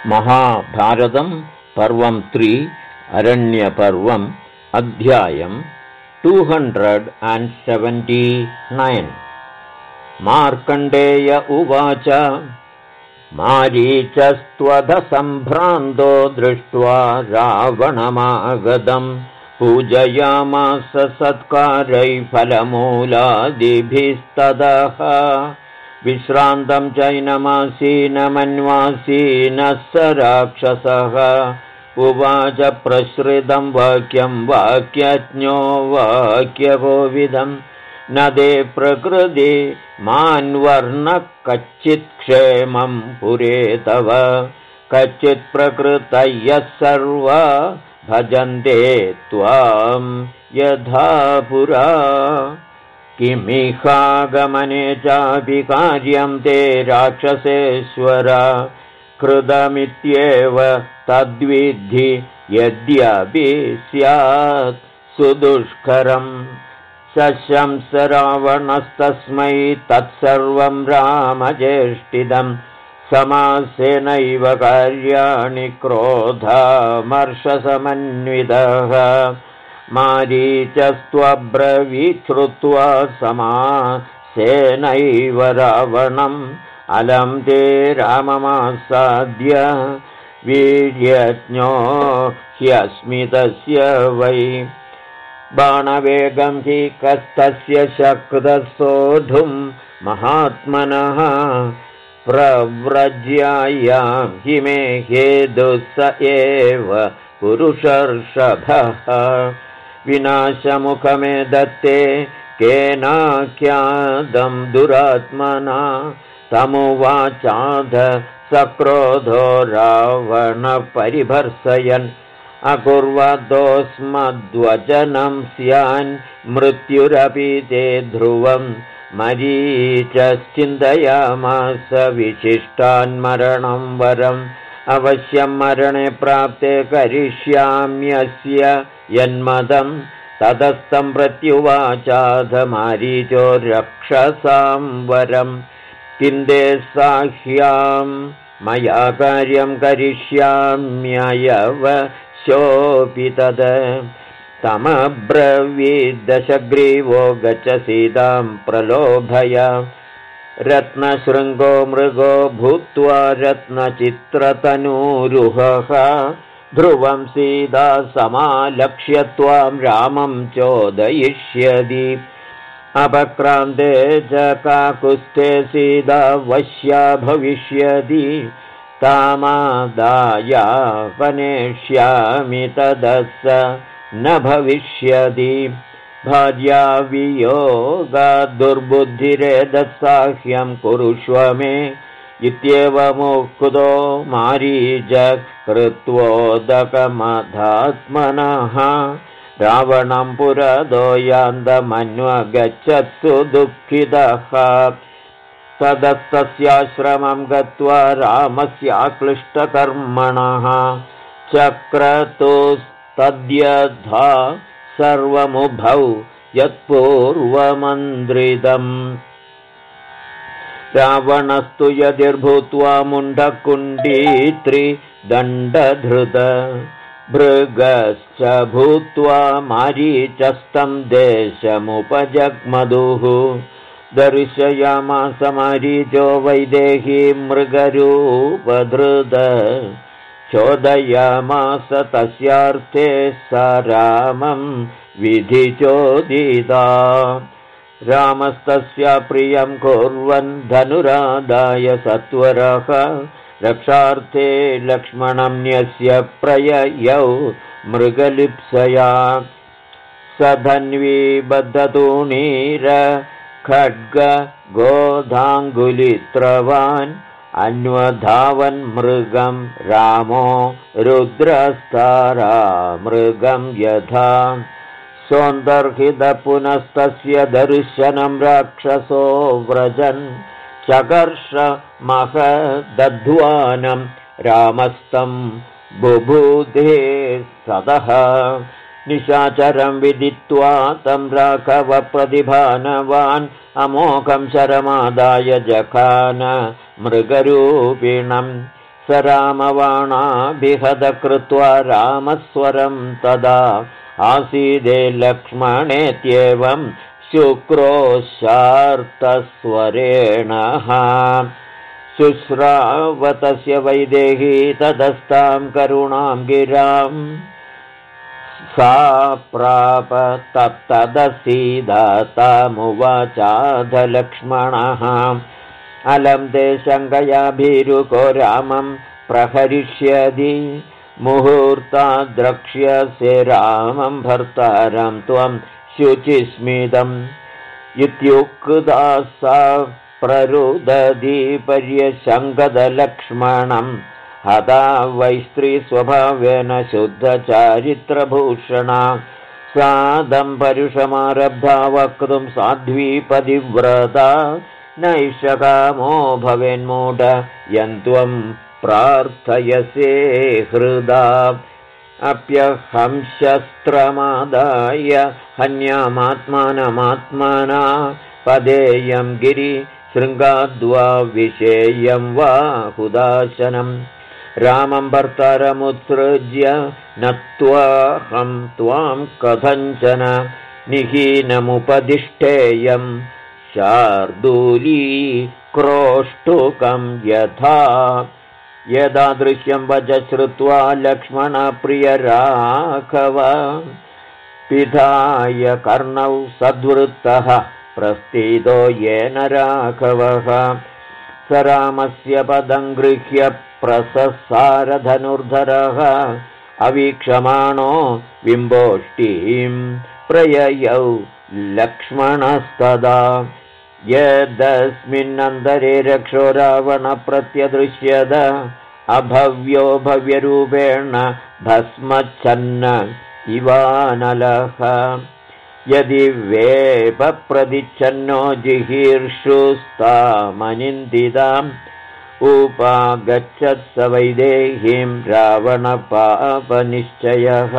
महाभारतं पर्वं 3 अरण्यपर्वम् अध्यायम् 279 मार्कण्डेय उवाच मारीचस्त्वधसम्भ्रान्तो दृष्ट्वा रावणमागतं पूजयामास सत्कारैः फलमूलादिभिस्ततः विश्रान्तं चैनमासीनमन्वासीनः स राक्षसः उवाच प्रसृतं वाक्यं वाक्यज्ञो वाक्यकोविदं न ते प्रकृति मान्वर्णः कच्चित् क्षेमं पुरे तव कच्चित् प्रकृतयः सर्वा भजन्ते त्वां यथा पुरा किमिहागमने चापि कार्यं ते राक्षसेश्वर कृतमित्येव तद्विद्धि यद्यपि स्यात् सुदुष्करम् शशंस रावणस्तस्मै तत्सर्वं रामचेष्टितं समासेनैव कार्याणि क्रोधमर्षसमन्वितः मारीचस्त्वब्रवीत् श्रुत्वा समासेनैव रावणम् अलं ते राममासाद्य वीर्यज्ञो ह्यस्मि तस्य वै बाणवेगं हि कस्तस्य शक्तः सोढुं महात्मनः प्रव्रज्यायां हि मे हेतुः स एव पुरुषर्षभः विनाशमुखमे दत्ते केनाख्यातं दुरात्मना तमुवाचाध सक्रोधो रावणपरिभर्सयन् अकुर्वदोऽस्मद्वचनं स्यान् मृत्युरपि ते ध्रुवं मरीचश्चिन्तयामास विशिष्टान्मरणं वरम् अवश्यं मरणे प्राप्ते करिष्याम्यस्य यन्मदं ततस्तं प्रत्युवाचाध मारीचो रक्षसां वरम् किन्दे साह्यां मया कार्यं करिष्याम्ययवश्योऽपि तद तमब्रवीद्दशग्रीवो गच्छ सीतां प्रलोभय रत्नशृङ्गो मृगो भूत्वा रत्नचित्रतनूरुहः ध्रुवं सीता समालक्ष्य त्वां रामं चोदयिष्यति अपक्रान्ते च काकुत्स्थे सीता वश्या भविष्यति तामादायापनेष्यामि तदस्य न भविष्यति भार्या वियोगाद्दुर्बुद्धिरेतत्साह्यं कुरुष्व मे इत्येवमुक्तो मारीच कृत्वोदकमधात्मनः रावणं पुरतो यान्तमन्वगच्छत्सु दुःखितः ततस्तस्याश्रमं गत्वा रामस्याक्लिष्टकर्मणः चक्रतुस्तद्यथा सर्वमुभौ यत्पूर्वमन्त्रितम् रावणस्तु यदिर्भूत्वा मुण्डकुण्डीत्रिदण्डधृत भृगश्च भूत्वा मारीचस्तं देशमुपजग्मधुः दर्शयामास मारीचो वैदेहीं मृगरूपधृत चोदयामास तस्यार्थे स रामं विधिचोदिता रामस्तस्य प्रियं कुर्वन् धनुरादाय सत्वरः रक्षार्थे लक्ष्मणं न्यस्य प्रययौ मृगलिप्सया स धन्वी बद्धतूणीर खड्ग गोधाङ्गुलित्रवान् अन्वधावन् मृगं रामो रुद्रस्तारा मृगं यथा सौन्दर्हित पुनस्तस्य दर्शनं राक्षसो व्रजन् चकर्ष महदध्वानं रामस्तं बुबुधे सदः निशाचरं विदित्वा तं राघव प्रतिभानवान् अमोघं शरमादाय जखान मृगरूपिणं स रामवाणाभिहतकृत्वा रामस्वरं तदा आसीदे लक्ष्मणेत्येवं शुक्रोशार्तस्वरेणः शुश्रावतस्य वैदेही तदस्तां करुणां गिराम् सा प्राप तप्तदसीदातामुवाचाधलक्ष्मणः अलं ते शङ्कया भीरुको रामं प्रहरिष्यति मुहूर्ताद् द्रक्ष्यसे रामं भर्तारं त्वं शुचिस्मितम् इत्युक्ता सा प्ररुदति पर्यशङ्कदलक्ष्मणं हता वैस्त्रीस्वभावेन शुद्धचारित्रभूषणा सादं परुषमारब्धा वक्तुं साध्वी पतिव्रता नैषकामो भवेन्मूढ यन्त्वं प्रार्थयसे हृदा अप्यहं शस्त्रमादाय हन्यामात्मानमात्मना पदेयं गिरिशृङ्गाद्वा विषेयं वा हुदाशनं रामं भर्तारमुत्सृज्य नत्वाहं त्वां कथञ्चन निहीनमुपदिष्टेयं शार्दूली क्रोष्टुकं यथा यदादृश्यं वच श्रुत्वा लक्ष्मणप्रियराघव पिधाय कर्णौ सद्वृत्तः प्रस्थितो येन राघवः स रामस्य पदं गृह्य प्रससारधनुर्धरः अवीक्षमाणो बिम्बोष्टिं प्रययौ लक्ष्मणस्तदा यदस्मिन्नन्तरे रक्षो रावणप्रत्यदृश्यत अभव्यो भव्यरूपेण भस्मच्छन्न इवानलः यदि वेपप्रदिच्छन्नो जिहीर्षुस्तामनिन्दिताम् उपागच्छत् स वैदेहीं रावणपापनिश्चयः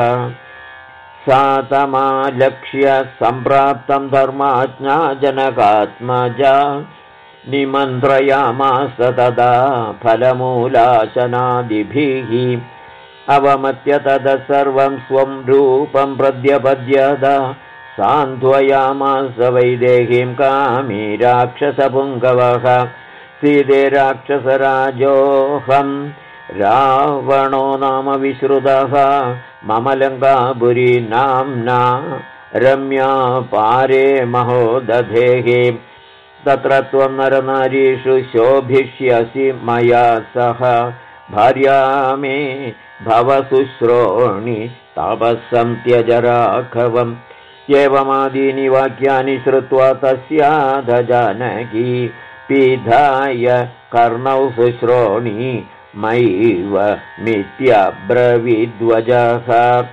सातमालक्ष्य सम्प्राप्तं धर्माज्ञा जनकात्मजा निमन्त्रयामास तदा फलमूलाशनादिभिः अवमत्य ततः सर्वं स्वं रूपं प्रत्यपद्यत सान्त्वयामास वैदेहीं कामी राक्षसपुङ्गवः सीते राक्षसराजोऽहं रावणो नाम विश्रुतः मम लङ्कापुरी नाम्ना रम्या पारे महोदधेः तत्र त्वं नरनारीषु शोभिष्यसि मया सह भार्या मे भव शुश्रोणि तापसं त्यज राघवम् एवमादीनि वाक्यानि श्रुत्वा तस्याध जानकी पिधाय कर्णौ शुश्रोणि मैव मिथ्याब्रवीद्वजः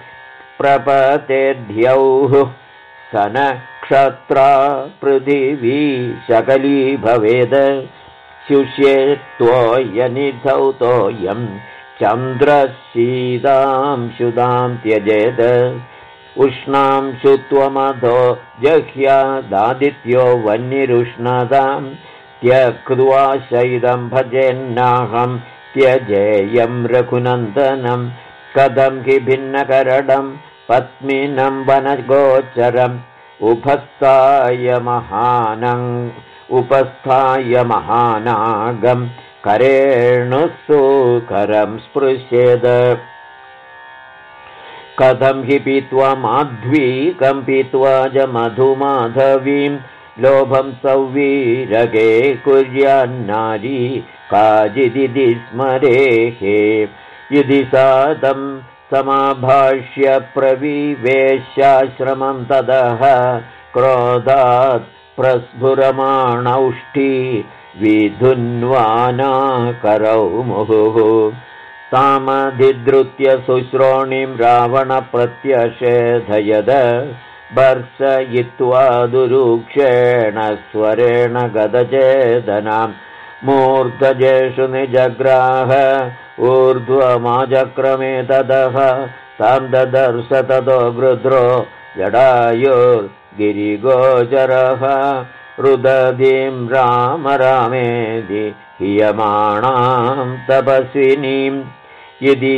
प्रपतेद्यौः सनक्षत्रा पृथिवी शकली भवेद शुष्ये त्वोयनिधौ तोयं चन्द्रशीदां शुदां त्यजेद उष्णां शुत्वमधो जह्यादादित्यो वह्निरुष्णतां त्यक्त्वा शैदं भजेन्नाहं त्यजेयं रघुनन्दनं कथं हि भिन्नकरडं पद्मिनं वनगोचरम् उपस्थाय महानागं करेणुसुकरं स्पृशेद कथं हि पीत्वा माध्वीकं पीत्वा च मधुमाधवीं लोभं सौवीरगे कुर्यान्नारी काचिदिति स्मरेहे यदि सादं समाभाष्य प्रविवेशाश्रमं ततः क्रोधात् प्रस्फुरमाणौष्ठी विधुन्वानाकरौ मुहुः तामधिधृत्य शुश्रोणीं रावणप्रत्यषेधयद भर्सयित्वा दुरूक्षेण स्वरेण गदचेदनां मूर्धजेषु निजग्राह ऊर्ध्वमाजक्रमे ततः तां ददर्श ततो गृध्रो जडायुर्गिरिगोचरः रुदधीं राम रामेति हीयमाणां तपस्विनीं यदि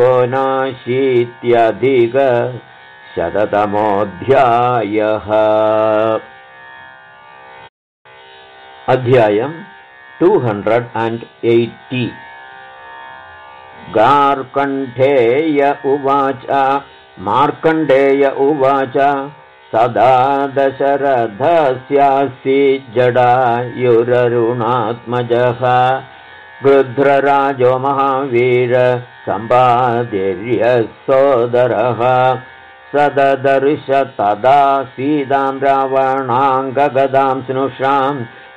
1900-शततमोऽध्यायः। अध्यायम् 280। मार्कण्डेय उवाच सदा दशरथस्यासि जडायुररुणात्मजः गृध्रराजो महावीर सम्पादिर्यः सोदरः सददर्श तदा सीतां रावणाङ्गगदां स्नुषां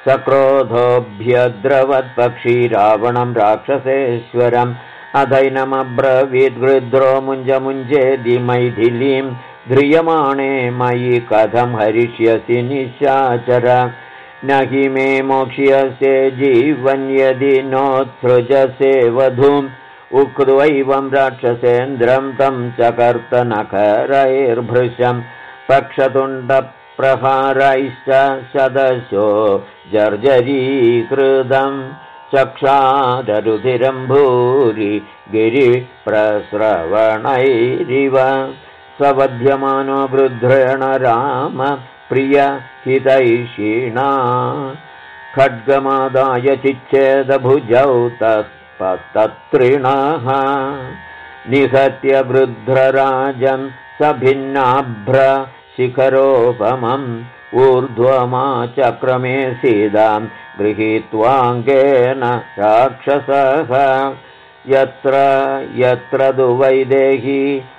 सक्रोधोऽभ्यद्रवत्पक्षी रावणं राक्षसेश्वरम् अधैनमब्रवीद्गृध्रो मुञ्जमुञ्जेदि मैथिलीं ध्रियमाणे मयि कथं हरिष्यसि निशाचर न हि मे मोक्ष्यसे जीवन् यदि नोत्सृजसे वधूम् उक्त्वैवं राक्षसेन्द्रं तं चकर्तनखरैर्भृशं पक्षतुण्डप्रहारैश्च शदशो जर्जरीकृतम् चक्षादरुधिरं भूरि गिरिप्रस्रवणैरिव सवध्यमानो गृध्रेण राम प्रियहितैषिणा खड्गमादाय चिच्छेदभुजौ तत्पतत्रिणः निहत्य वृध्रराजं सभिन्नाभ्रशिखरोपमम् ऊर्ध्वमाचक्रमे सीतां गृहीत्वाङ्गेन राक्षसः यत्र यत्र तु वैदेही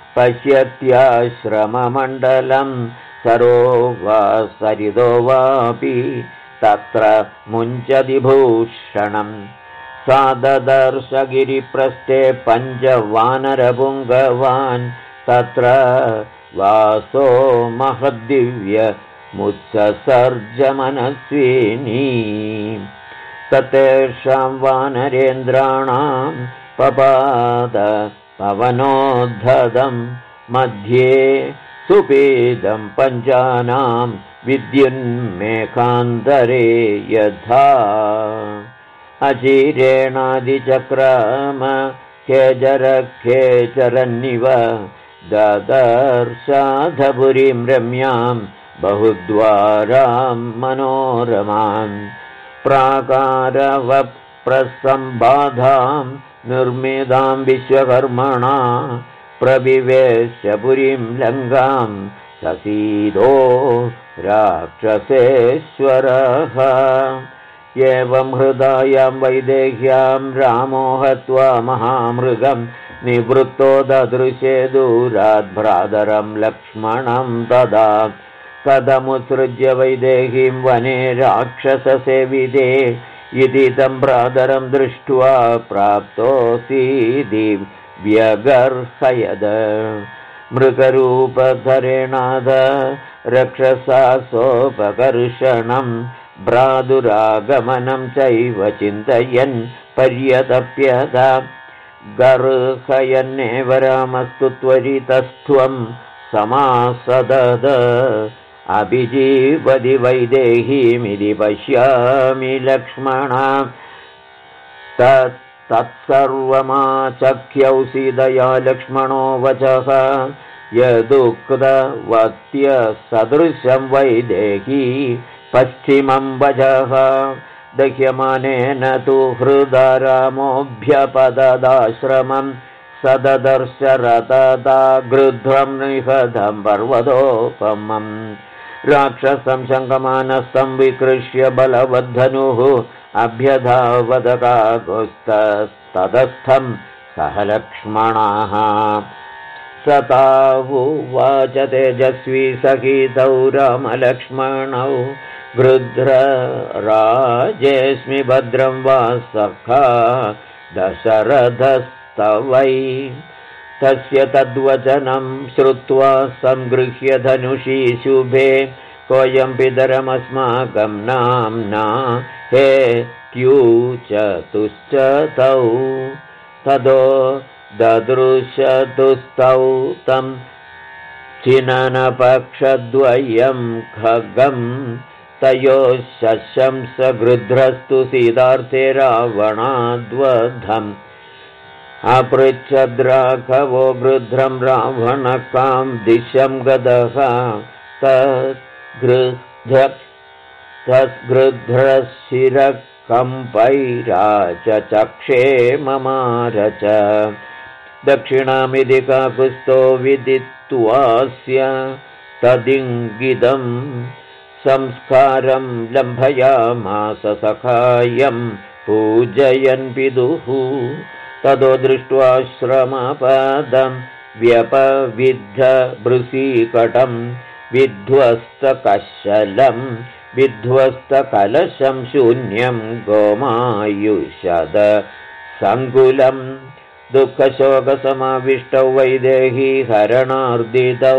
पश्यत्याश्रममण्डलं सरो वा सरितो वापि तत्र मुञ्चति भूषणम् सा ददर्श गिरिप्रस्थे पञ्चवानरपुङ्गवान् तत्र वासो महद्दिव्यमुत्ससर्जमनस्विनी ततेषां वानरेन्द्राणां पपाद पवनोद्धतं मध्ये सुपेदं पञ्चानां विद्युन्मेकान्तरे यथा अचिरेणादिचक्रम खेचरन्निव ददर्शाधपुरीं रम्यां बहुद्वारां मनोरमां प्राकारवप्रसम्बाधां निर्मितां विश्वकर्मणा प्रविवेश्य पुरीं लङ्कां ससीदो राक्षसेश्वरः एवं हृदायां वैदेह्यां रामो हत्वा महामृगं निवृत्तो ददृशे दूरात् भ्रातरं लक्ष्मणं तदा कथमुत्सृज्य वैदेहीं वने राक्षससेविते इति तं भ्रातरं दृष्ट्वा प्राप्तोऽसीति व्यगर्हयद मृगरूपधरेणाद रक्षसा सोपकर्षणं भ्रातुरागमनं चैव चिन्तयन् पर्यतप्यत गर्हयन्नेव रामस्तु त्वरितस्त्वं समासदद अभिजीवति वैदेहीमिति पश्यामि लक्ष्मणा तत्सर्वमाचख्यौ सीतया लक्ष्मणो वचः यदुक्तवत्यसदृशं वैदेही पश्चिमं वचः दह्यमानेन तु हृदा रामोऽभ्यपददाश्रमं सददर्श रतदा गृध्रं निहतं पर्वतोपमम् राक्षसं शङ्कमानस्तं विकृष्य बलवद्धनुः अभ्यधावदकागुस्ततस्थं सह लक्ष्मणः सतावुवाच तेजस्वी सखितौ रामलक्ष्मणौ गृध्रराजेऽस्मि भद्रं वा सखा दशरथस्तवै तस्य तद्वचनं श्रुत्वा संगृह्य धनुषी शुभे कोऽयं पितरमस्माकं नाम्ना हे त्यूचतुश्च तौ ततो ददृशतुस्तौ तं चिननपक्षद्वयं खगं तयोः शशंस गृध्रस्तु सीतार्थे रावणाद्वधम् अपृच्छद्राघवो गृध्रं रावणकां दिशं गदः तद्गृध्रशिरकम्पैराचचक्षे ममार च दक्षिणामिति काकुस्थो विदित्वास्य तदिङ्गितं संस्कारं लम्भयामास सखायं पूजयन् पितुः ततो दृष्ट्वा श्रमपदं व्यपविद्धबृसीकटं विध्वस्तकशलं विध्वस्तकलशं शून्यं गोमायुषद सङ्कुलं दुःखशोकसमाविष्टौ वैदेही हरणार्दितौ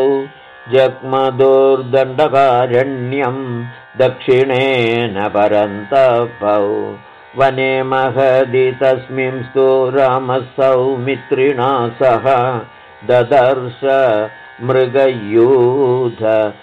जग्मदुर्दण्डकारण्यं दक्षिणेन परन्तपौ वने महदि तस्मिंस्तु रामः सौमित्रिणा सह ददर्श मृगयूथ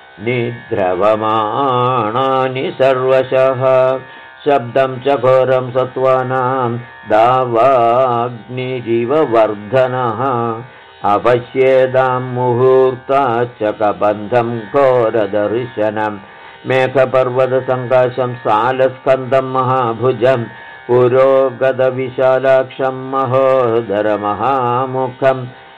निद्रवमाणानि सर्वशः शब्दं च घोरं सत्त्वानां दावाग्निरिव वर्धनः अपश्येदां मुहूर्ताच्च कबन्धं घोरदर्शनं मेघपर्वतसङ्काशं सालस्कन्दं महाभुजं पुरोगतविशालाक्षं महोदरमहामुखं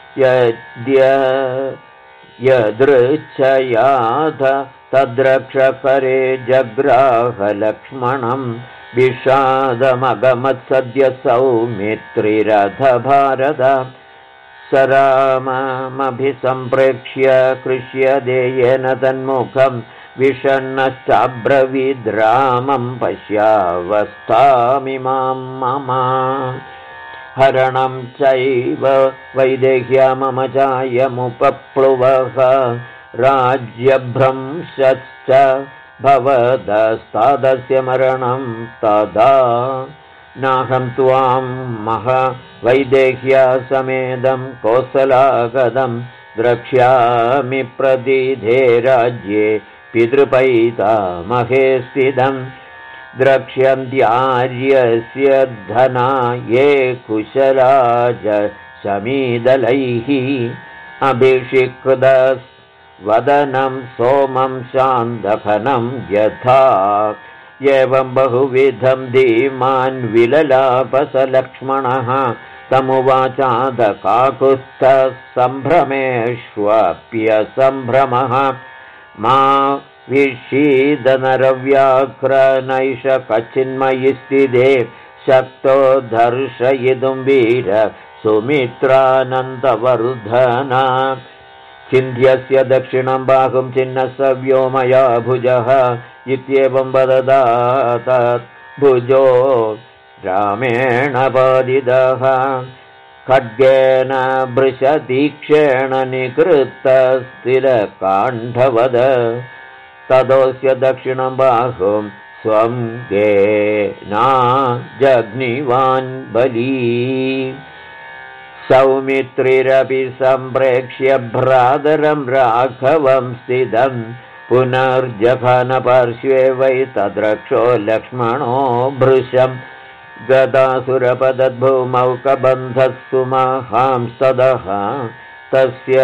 यदृच्छयाथ तद्रक्षकरे जग्राहलक्ष्मणं विषादमगमत्सद्य सौमित्रिरथभारत स राममभिसम्प्रेक्ष्य कृष्यदेयेन तन्मुखं विषण्णश्चाब्रवीद्रामं पश्यावस्थामिमां मम हरणं चैव वैदेह्या मम चायमुपप्लुवः राज्यभ्रंशश्च भवदस्तादस्य मरणं तदा नाहं त्वां वैदेह्या समेदं कोसलागदं द्रक्ष्यामि प्रदिधे राज्ये पितृपैतामहे स्थितं द्रक्ष्यन्त्यार्यस्य धना ये कुशलाज शमीदलैः अभिषिकृतवदनं सोमं शान्तघनं यथा एवं बहुविधं धीमान् विललापसलक्ष्मणः तमुवाचादकाकुत्स्थः सम्भ्रमेष्वप्यसम्भ्रमः मा विषीदनरव्याघ्रनैष कचिन्मयि स्थिते शक्तो दर्शयितुं वीर सुमित्रानन्दवर्धना चिन्ध्यस्य दक्षिणं बाहुं चिन्नः स व्योमया भुजः इत्येवं वददात् भुजो रामेण बाधितः खड्गेन भृशतीक्षेण निकृत्तस्थिरकाण्ठवद तदोऽस्य दक्षिणं बाहुं स्वं गेना जग्निवान् बली सौमित्रिरपि सम्प्रेक्ष्य भ्रातरं राघवं स्थितं पुनर्जघनपार्श्वे वै तद्रक्षो लक्ष्मणो भृशं गदासुरपदद्भूमौ कबन्धस्सु महांस्तदः तस्य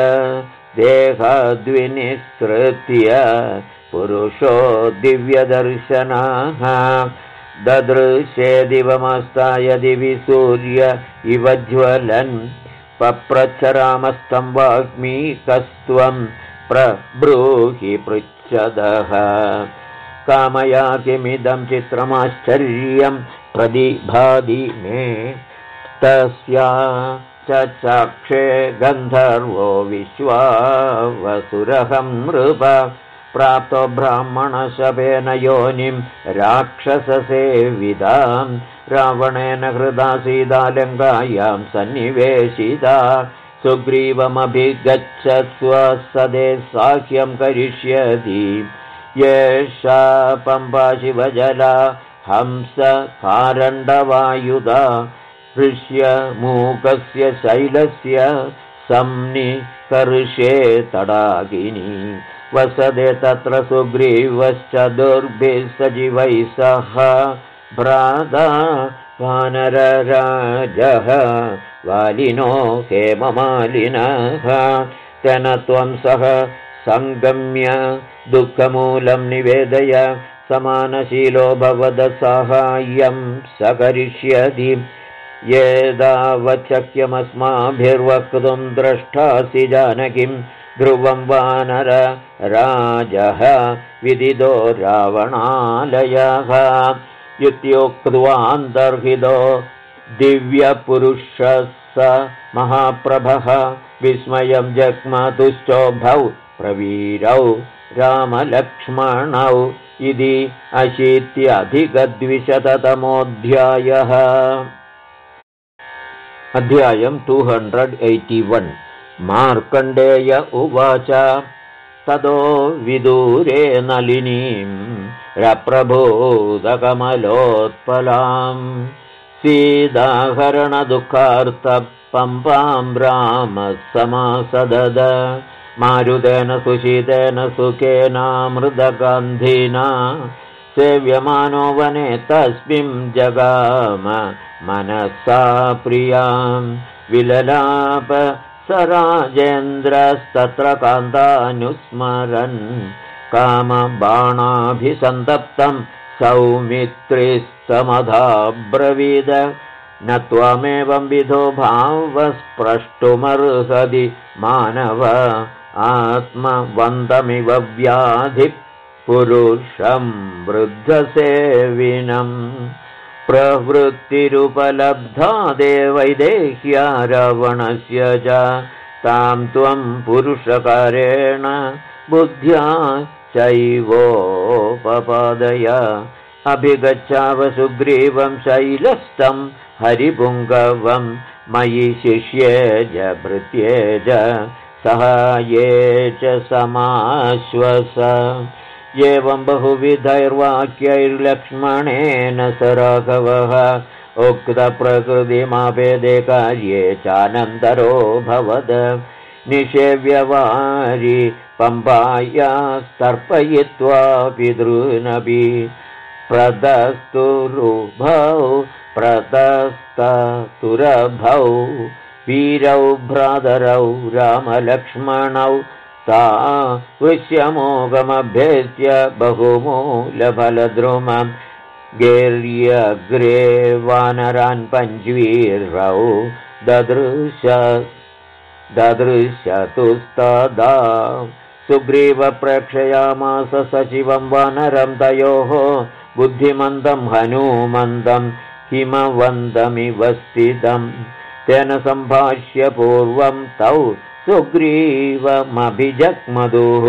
देहद्विनिसृत्य पुरुषो दिव्यदर्शनः ददृशे दिवमस्ताय दिवि सूर्य इव ज्वलन् पप्रच्छ रामस्तं वाग्मीकस्त्वं प्रब्रूहि पृच्छदः कामया किमिदं चित्रमाश्चर्यं प्रतिभाति मे तस्या चक्षे गन्धर्वो विश्वावसुरहं नृप प्राप्तो ब्राह्मणशपेन योनिं राक्षससेवितां रावणेन हृदा सीता लङ्कायां सन्निवेशिता सुग्रीवमभिगच्छत्स्व सदे साह्यं करिष्यति येषा पम्पा शिवजला हंस कारण्डवायुधा ऋष्यमूकस्य शैलस्य संनिकर्षे तडागिनी वसदे तत्र सुग्रीवश्च दुर्भिः सजीवैः सह भ्राता वानरराजः वालिनो हेममालिनः तेन त्वं सह सङ्गम्य दुःखमूलं निवेदय समानशीलो भवद साहाय्यं स करिष्यति येदावच्छक्यमस्माभिर्वक्तुं द्रष्टासि जानकीं ध्रुवं वानर राजः विदिदो रावणालयः इत्युक्त्वान्तर्हितो दिव्यपुरुषः स महाप्रभः विस्मयं जग्मतुश्चोभौ प्रवीरौ रामलक्ष्मणौ इति 80-अधिक-200तमोऽध्यायः। अध्यायं 281। मार्कण्डेय उवाच ततो विदूरे नलिनीं रप्रबोधकमलोत्पलां सीदाहरणदुःखार्तपम्पां रामः समासदद मारुतेन सुशीतेन सुखेनामृतगन्धिना सेव्यमानो वने तस्मिं जगाम मनसा प्रियां विललाप स राजेन्द्रस्तत्र कान्तानुस्मरन् कामबाणाभिसन्तप्तं सौमित्रिस्तमधाब्रवीद न त्वमेवं विधो भावस्प्रष्टुमर्हति मानव आत्मवन्तमिव व्याधिः पुरुषं वृद्धसेविनं प्रवृत्तिरुपलब्धा देवैदेह्या रावणस्य च तां त्वं पुरुषकारेण बुद्ध्या चैवोपपादय अभिगच्छाव सुग्रीवं शैलस्थं हरिपुङ्गवं मयि शिष्ये च भृत्ये च सहाये च समाश्वस एवं बहुविधैर्वाक्यैर्लक्ष्मणेन स राघवः उक्तप्रकृतिमापेदे कार्ये चानन्तरो भवद निषेव्यवारि पम्पायास्तर्पयित्वा पितॄनपि प्रतस्तुरभौ वीरौ भ्रातरौ रामलक्ष्मणौ ता वृष्यमोघमभ्येत्य बहुमूलफलद्रुमं गेर्यग्रे वानरान् पञ्चवीरौ ददृशतुस्तदा सुग्रीव प्रेक्षयामास सचिवं वानरं तयोः बुद्धिमन्दं हनूमन्दं हिमवन्तमिव स्थितं तेन सम्भाष्य पूर्वं तौ सुग्रीवमभिजग्मधुः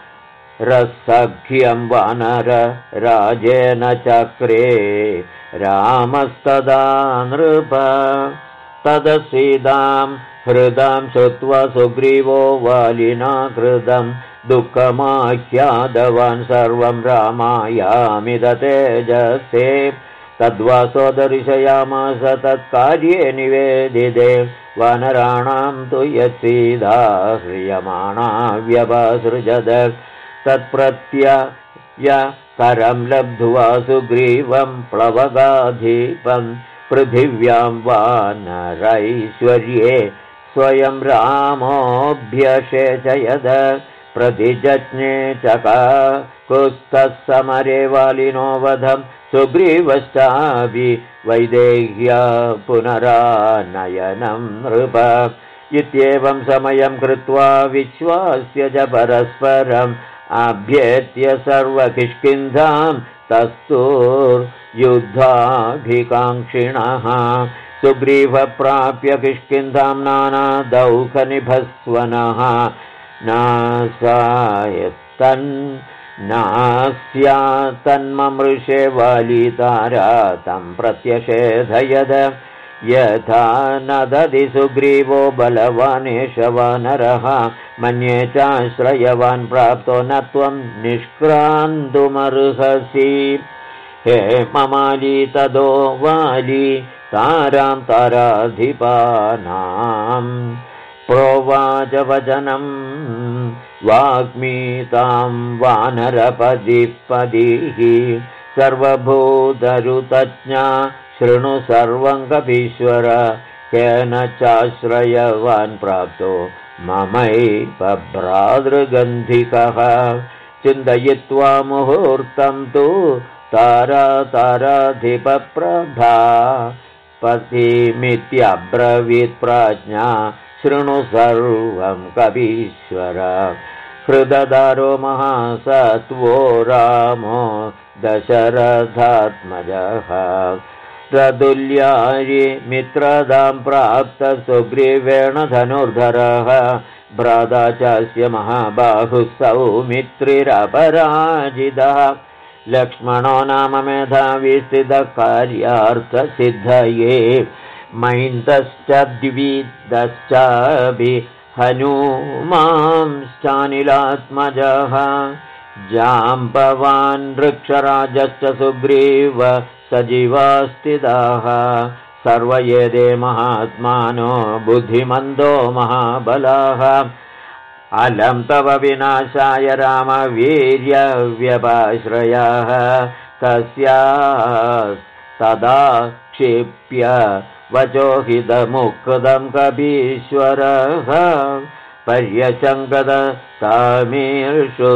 रसख्यं वानर राजेन चक्रे रामस्तदा नृप तदसीदां हृदां श्रुत्वा सुग्रीवो वालिना कृतं दुःखमाह्यादवान् सर्वं रामायामिद तेजसे तद्वासो दर्शयामास तत्कार्ये निवेदिते वानराणां तु यत्सीदा ह्रियमाणा व्यवसृजद तत्प्रत्ययकरं लब्ध्वा सुग्रीवं प्लवगाधिपं पृथिव्यां वानरैश्वर्ये स्वयं रामोऽभ्यषेचयद प्रतिजज्ञे चकाकुस्तः समरे वालिनो वधं सुग्रीवश्चापि वैदेह्या पुनरानयनं नृप इत्येवं समयं कृत्वा विश्वास्य च परस्परम् अभ्येत्य सर्वकिष्किन्धां तस्तुर्युद्धाभिकाङ्क्षिणः सुग्रीवप्राप्य किष्किन्धां नानादौखनिभस्वनः नास्यातन्ममृषे वालितारा तं प्रत्यषेधयद यथा नदति सुग्रीवो बलवानेष वानरः मन्ये चाश्रयवान् प्राप्तो न त्वं निष्क्रान्तुमर्हसि हे ममाली तदो वाली तारां ताराधिपानां प्रोवाच वचनं वाग्मीतां वानरपदिः सर्वभूतऋतज्ञा शृणु सर्वं कपीश्वर केन चाश्रयवान् प्राप्तो ममैपभ्रातृगन्धिकः चिन्तयित्वा मुहूर्तं तु ताराधिपप्रभा पतिमित्यब्रवीत् प्राज्ञा शृणु सर्वं कपीश्वर हृददारो महासत्वो रामो दशरथात्मजः प्रदुल्यायि मित्रदां प्राप्त सुग्रीवेण धनुर्धरः भ्राता चास्य महाबाहुः सौमित्रिरपराजितः लक्ष्मणो नाम मेधावी स्थितकार्यार्थसिद्धये मैन्दश्च द्विदश्चापि हनूमांश्चानिलात्मजः जाम्बवान् वृक्षराजश्च सुग्रीव सजीवास्थिताः सर्व एते महात्मानो बुद्धिमन्दो महाबलाः अलं तव विनाशाय रामवीर्यव्यपाश्रयाः तस्यास्तदा क्षिप्य वचोहितमुक्तं कपीश्वरः पर्यशङ्कत तामीर्षु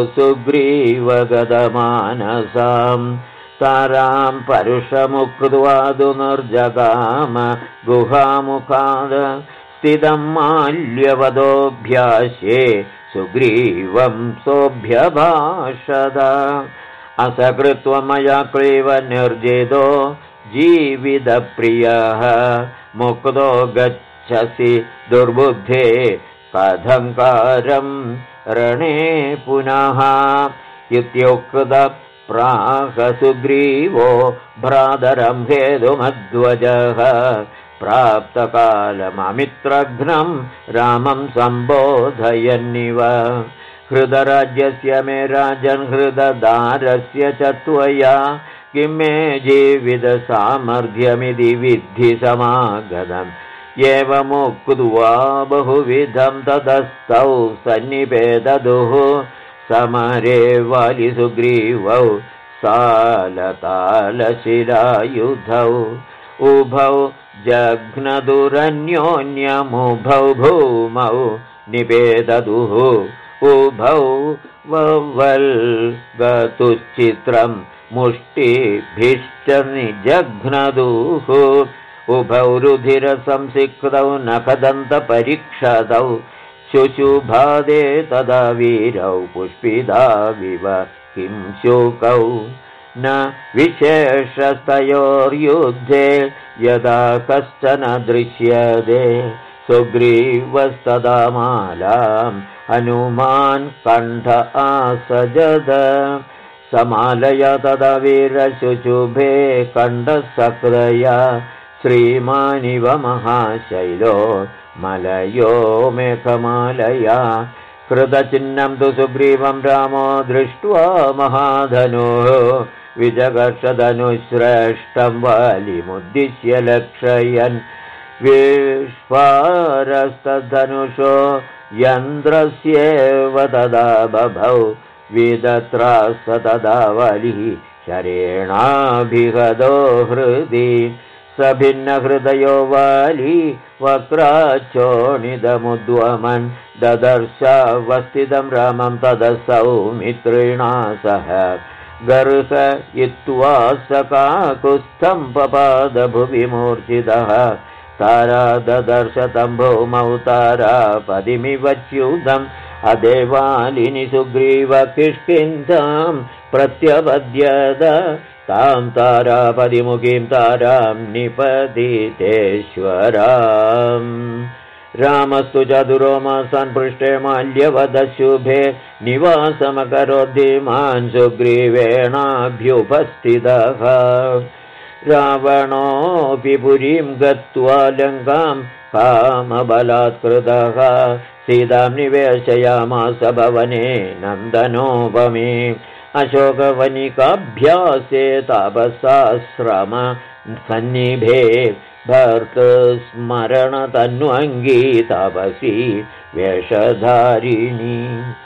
सुग्रीवगतमानसाम् तारां परुषमुक्त्वा दुर्जगाम गुहामुखाद स्थितं माल्यवदोऽभ्यास्ये सुग्रीवं सोऽभ्यभाषत असकृत्वा मया क्लीव निर्जितो जीवितप्रियः मुक्तो गच्छसि दुर्बुद्धे कथंकारं रणे पुनः इत्युक्त प्राह सुग्रीवो भ्रातरं हेतुमध्वजः प्राप्तकालममित्रघ्नं रामं सम्बोधयन्निव हृदराज्यस्य मे राजन् हृददारस्य च त्वया किं मे जीवितसामर्थ्यमिति विद्धि समागतम् एवमुक्त्वा बहुविधं ततस्तौ सन्निपेददुः समरे वालिसुग्रीवौ सालतालशिलायुधौ उभौ जघ्नदुरन्योन्यमुभौ भूमौ निपेददुः उभौ ववल्गतुश्चित्रं मुष्टिभिश्च निजघ्नदुः उभौ रुधिरसंसिक्तौ नखदन्तपरीक्षतौ शुशुभादे तदा वीरौ पुष्पिदाविव किं शोकौ न विशेषस्तयोर्युद्धे यदा कश्चन दृश्यते सुग्रीवस्तदा मालां हनुमान् कण्ठ आसजद समालय तदा वीरशुशुभे कण्ठसकृया श्रीमानिव महाशैलो मलयो मेघमालया कृतचिह्नं तु सुग्रीवं रामो दृष्ट्वा महाधनुः विजगर्षधनुश्रेष्ठं वालिमुद्दिश्य लक्षयन् विस्फारस्तधनुषो यन्द्रस्येव तदा बभौ विदत्रास्त तदा वालिः शरेणाभिहतो हृदि सभिन्नहृदयो वाली वक्राचोणितमुद्वमन् ददर्शावस्थितं रामं ततः सौमित्रिणा सह गर्हयित्वा सकाकुत्स्थं पपादभुवि मूर्छितः तारा ददर्श तं भूमौ तारापदिमिवच्युतम् अदेवालिनि सुग्रीव किष्किन्धां प्रत्यपद्यत तां तारापदिमुखीं तारां निपतितेश्वराम् रामस्तु चतुरो मासान् पृष्ठे माल्यवदशुभे निवासमकरोद्धीमान् सुग्रीवेणाभ्युपस्थितः रावणोऽपि पुरीं गत्वा लङ्कां कामबलात्कृतः सीतां निवेशयामास भवने नन्दनोपमे अशोकवनिकाभ्यासे तापसाश्रम सन्निभे भर्तृस्मरणतन्वङ्गी तपसी वेषधारिणी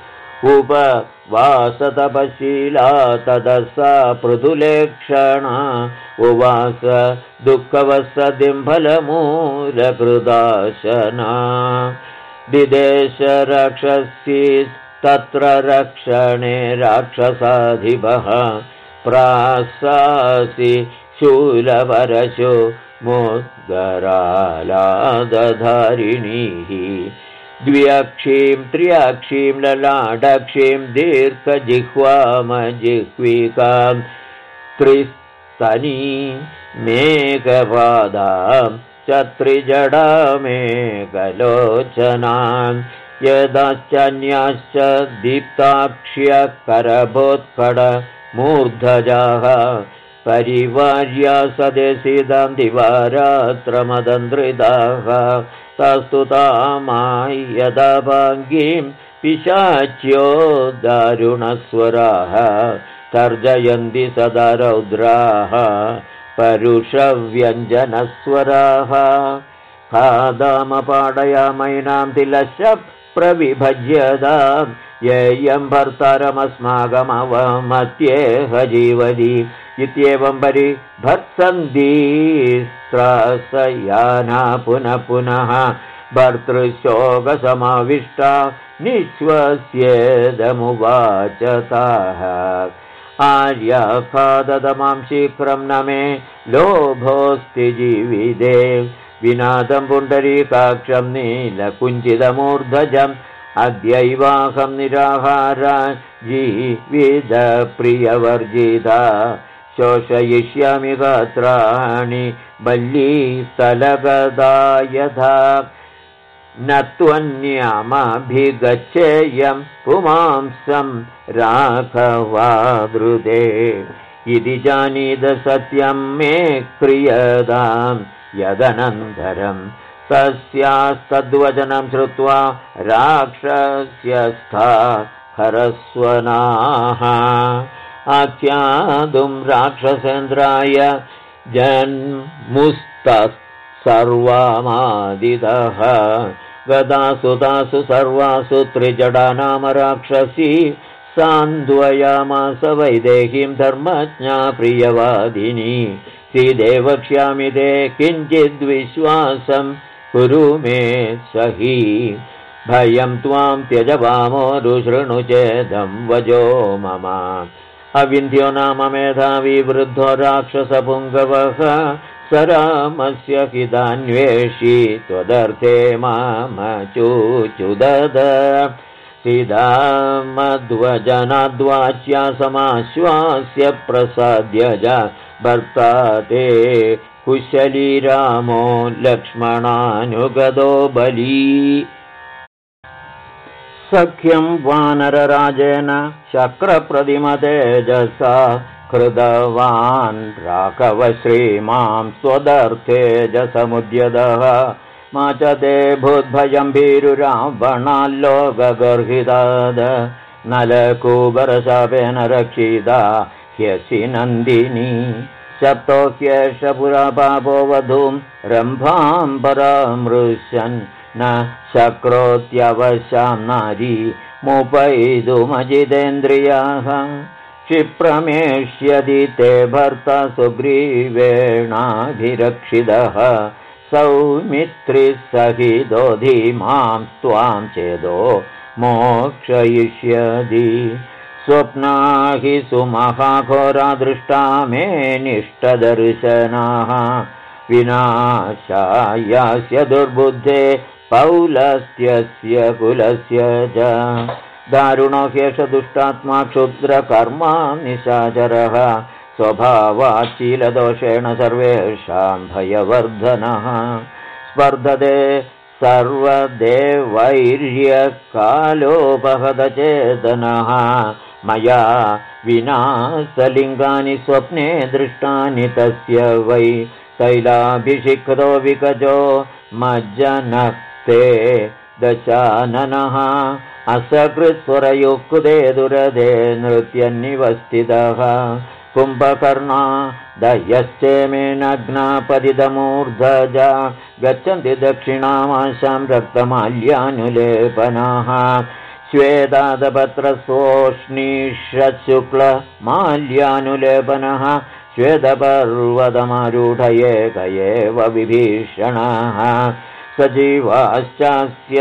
उपवासतपशीला ततः सा पृथुलेक्षणा उवास दुःखवसतिं फलमूलकृदाशना दिदेशराक्षसी तत्र रक्षणे राक्षसाधिपः प्रासासि शूलपरशो मुद्गरालादधारिणीः द्व्यक्षीं त्र्यक्षीं ललाटक्षीं दीर्घजिह्वामजिह्विकां त्रिस्तनी मेघपादां च त्रिजडामेकलोचनां यदाश्चान्याश्च दीप्ताक्ष्य करभोत्कटमूर्धजाः परिवार्या सदेशिदां दिवारात्रमदन्द्रिताः तस्तु तामायदाभाङ्गीं पिशाच्यो दारुणस्वराः तर्जयन्ति सदा रौद्राः परुषव्यञ्जनस्वराः खादामपाडयामैनां तिलश्च प्रविभज्यतां येयं भर्तारमस्माकमवमत्येह जीवति इत्येवं परिभत्सन्तीस्त्रासयाना पुनः पुनः भर्तृशोकसमाविष्टा निःश्वस्येदमुवाच ताः आर्या खादतमां शीघ्रं न मे लोभोऽस्ति जीविते विनादं पुण्डरीकाक्षं नीलकुञ्चितमूर्धजम् अद्यैवाहं निराहारा जीवितप्रियवर्जिता शोषयिष्यामि गात्राणि बल्लीस्थलगदा यथा न त्वन्यमभिगच्छेयं पुमांसं राघवादृते इति जानीत सत्यं मे क्रियतां यदनन्तरं तस्यास्तद्वचनं श्रुत्वा राक्षस्यस्था हरस्वनाः आख्यातुं राक्षसेन्द्राय जन्मुस्तः सर्वमादितः गदासु तासु सर्वासु त्रिजटानाम राक्षसी सान्द्वयामास वैदेहीं धर्मज्ञा प्रियवादिनी श्रीदेव वक्ष्यामि ते किञ्चिद्विश्वासं कुरु मे सही भयं त्वां त्यजवामो रुशृणु चेदं वजो मम अविन्ध्यो नाम मेधावी वृद्धो राक्षसपुङ्गवः स रामस्य हितान्वेषी त्वदर्थे मामचूचुदद सीतामध्वजनाद्वाच्या समाश्वास्य प्रसाद्य च भर्ता ते कुशली रामो लक्ष्मणानुगतो बली सख्यं वानरराजेन शक्रप्रतिमतेजसा कृतवान् राघवश्रीमां स्वदर्थेजसमुद्यतः मा च ते भूद्भयं भीरुरावणाल्लोकगर्हिताद नलकूबरशापेन रक्षिता ह्यसि नन्दिनी शप्तो ह्येष पुरा पापो वधूं रम्भां परामृशन् न शक्रोत्यवशां नारी मुपैतुमजितेन्द्रियाः क्षिप्रमेष्यति ते भर्ता सुग्रीवेणाभिरक्षितः सौमित्रिसहितो धीमां त्वां चेदो मोक्षयिष्यति स्वप्ना हि सुमहाघोरा दृष्टा मे निष्ठदर्शनाः विनाशायास्य दुर्बुद्धे पौलस्त्यस्य कुलस्य च दारुणो ह्येष दुष्टात्मा क्षुद्रकर्मा निशाचरः स्वभावाच्शीलदोषेण सर्वेषां भयवर्धनः स्पर्धते सर्वदेवैर्यकालोपहतचेतनः मया विनाशलिङ्गानि स्वप्ने दृष्टानि तस्य वै तैलाभिषिक्तो विकजो मज्जनक्ते दशाननः असकृत्स्वरयुक्ते दुरदे नृत्यन्निवस्थितः कुम्भकर्णा दह्यश्चेमे नग्नापतितमूर्धजा गच्छन्ति दक्षिणामाशां रक्तमाल्यानुलेपनाः श्वेतादपत्रसोष्णीषशुक्लमाल्यानुलेपनः श्वेतपर्वतमारूढ एक एव विभीषणः सजीवाश्चास्य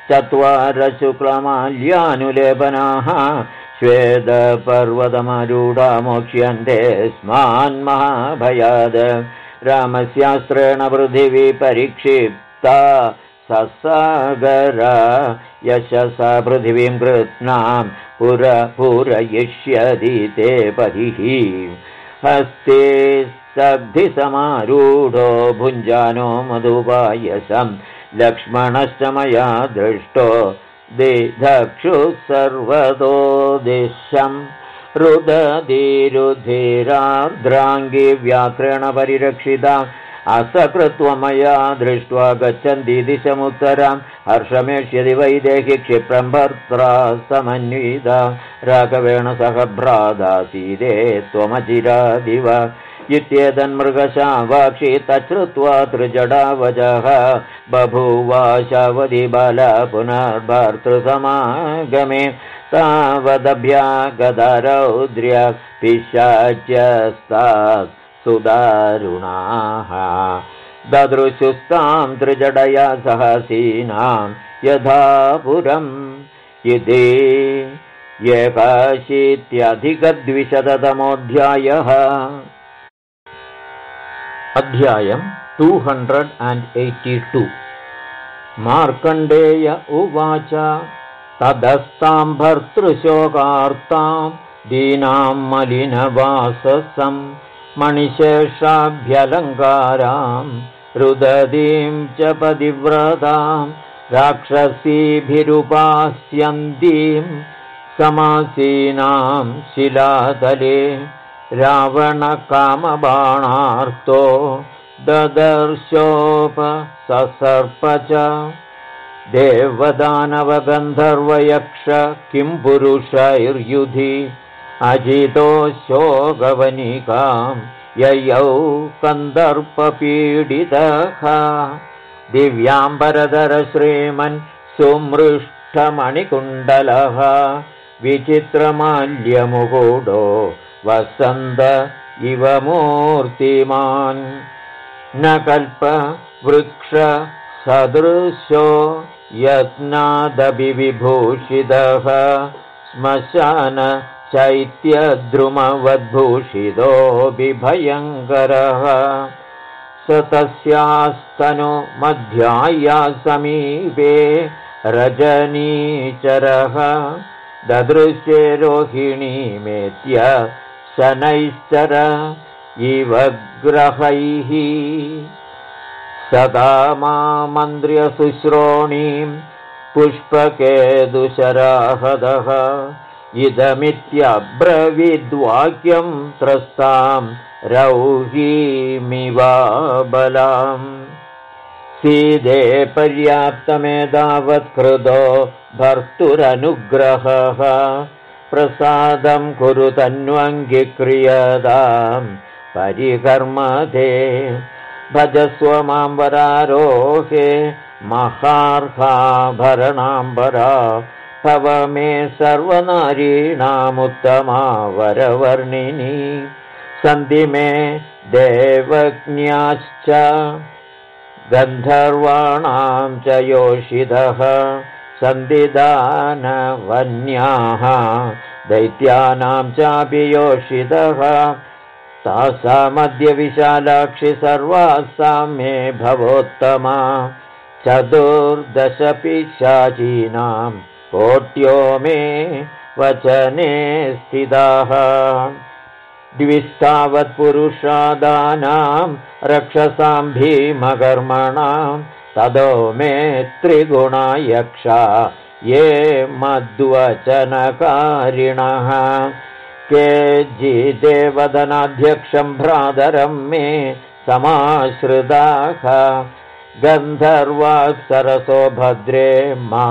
चत्वारशुक्लमाल्यानुलेपनाः श्वेतपर्वतमारूढा मोक्ष्यन्ते स्मान्महाभयाद् रामस्यास्त्रेण पृथिवी परिक्षिप्ता ससागरा यशसा पृथिवीं कृत्स्नां पूरयिष्यति ते पतिः हस्ते सग्धिसमारूढो भुञ्जानो मधुपायसं लक्ष्मणश्च मया दृष्टो दिधक्षुः सर्वतो दिशं रुदधिरुधिरार्द्राङ्गी व्याघ्रेण परिरक्षिता असकृत्वा मया दृष्ट्वा गच्छन्ति दिशमुत्तरां हर्षमेष्यति वैदेहि क्षिप्रं भर्त्रा समन्विता राघवेण सह भ्राता सीते त्वमचिरादिव इत्येतन्मृगशावाक्षी तच्छ्रुत्वा त्रिजडावचः बभूवाशावधि बाला पुनर्भर्तृसमागमे तावदभ्यागतरौद्र्य पिशाच्यस्तात् सुदारुणाः ददृशुस्तां त्रिजडया सहसीनां यथा पुरम् इति 81-अधिक-200तमोऽध्यायः। अध्यायं 282। मार्कण्डेय उवाच तदस्तां भर्तृशोकार्तां दीनां मलिनवाससं मणिशेषाभ्यलङ्कारां रुदतीं च पतिव्रतां राक्षसीभिरुपास्यन्तीं समासीनां शिलातले रावणकामबाणार्तो ददर्शोपससर्प च देवदानवगन्धर्वयक्ष किं पुरुषैर्युधि अजितो शोकवनिकां ययौ कन्दर्पपीडितः दिव्याम्बरधर श्रीमन् सुमृष्टमणिकुण्डलः विचित्रमाल्यमुकुटो वसन्त इव मूर्तिमान् न कल्पवृक्षसदृशो यत्नादभिविभूषितः श्मशान चैत्यद्रुमवद्भूषितो बिभयङ्करः स तस्यास्तनु मध्याया समीपे रजनीचरः ददृश्ये रोहिणीमेत्य शनैश्चर इव ग्रहैः सदा मामन्द्र्य शुश्रोणीं पुष्पकेतुशराहदः इदमित्यब्रवीद्वाक्यं त्रस्तां रौहीमिवाबलाम् सीदे पर्याप्तमेतावत्कृतो भर्तुरनुग्रहः प्रसादं कुरु तन्वङ्गीक्रियतां परिकर्मते भजस्व मां वरारोहे महार्हाभरणाम्बरा भव मे सर्वनारीणामुत्तमा वरवर्णिनी सन्ति मे देवज्ञाश्च गन्धर्वाणां च योषितः सन्ति दानवन्याः दैत्यानां चापि योषितः तासामद्य विशालाक्षि सर्वासां मे भवोत्तमा 14 पिशाचीनां कोट्यो मे वचने स्थिताः द्विस्तावत्पुरुषादानां रक्षसां भीमकर्मणां ततो मे त्रिगुणा यक्षा ये मद्वचनकारिणः केचिदेवदनाध्यक्षं भ्रातरं मे समाश्रिताः गन्धर्वाप्सरसो भद्रे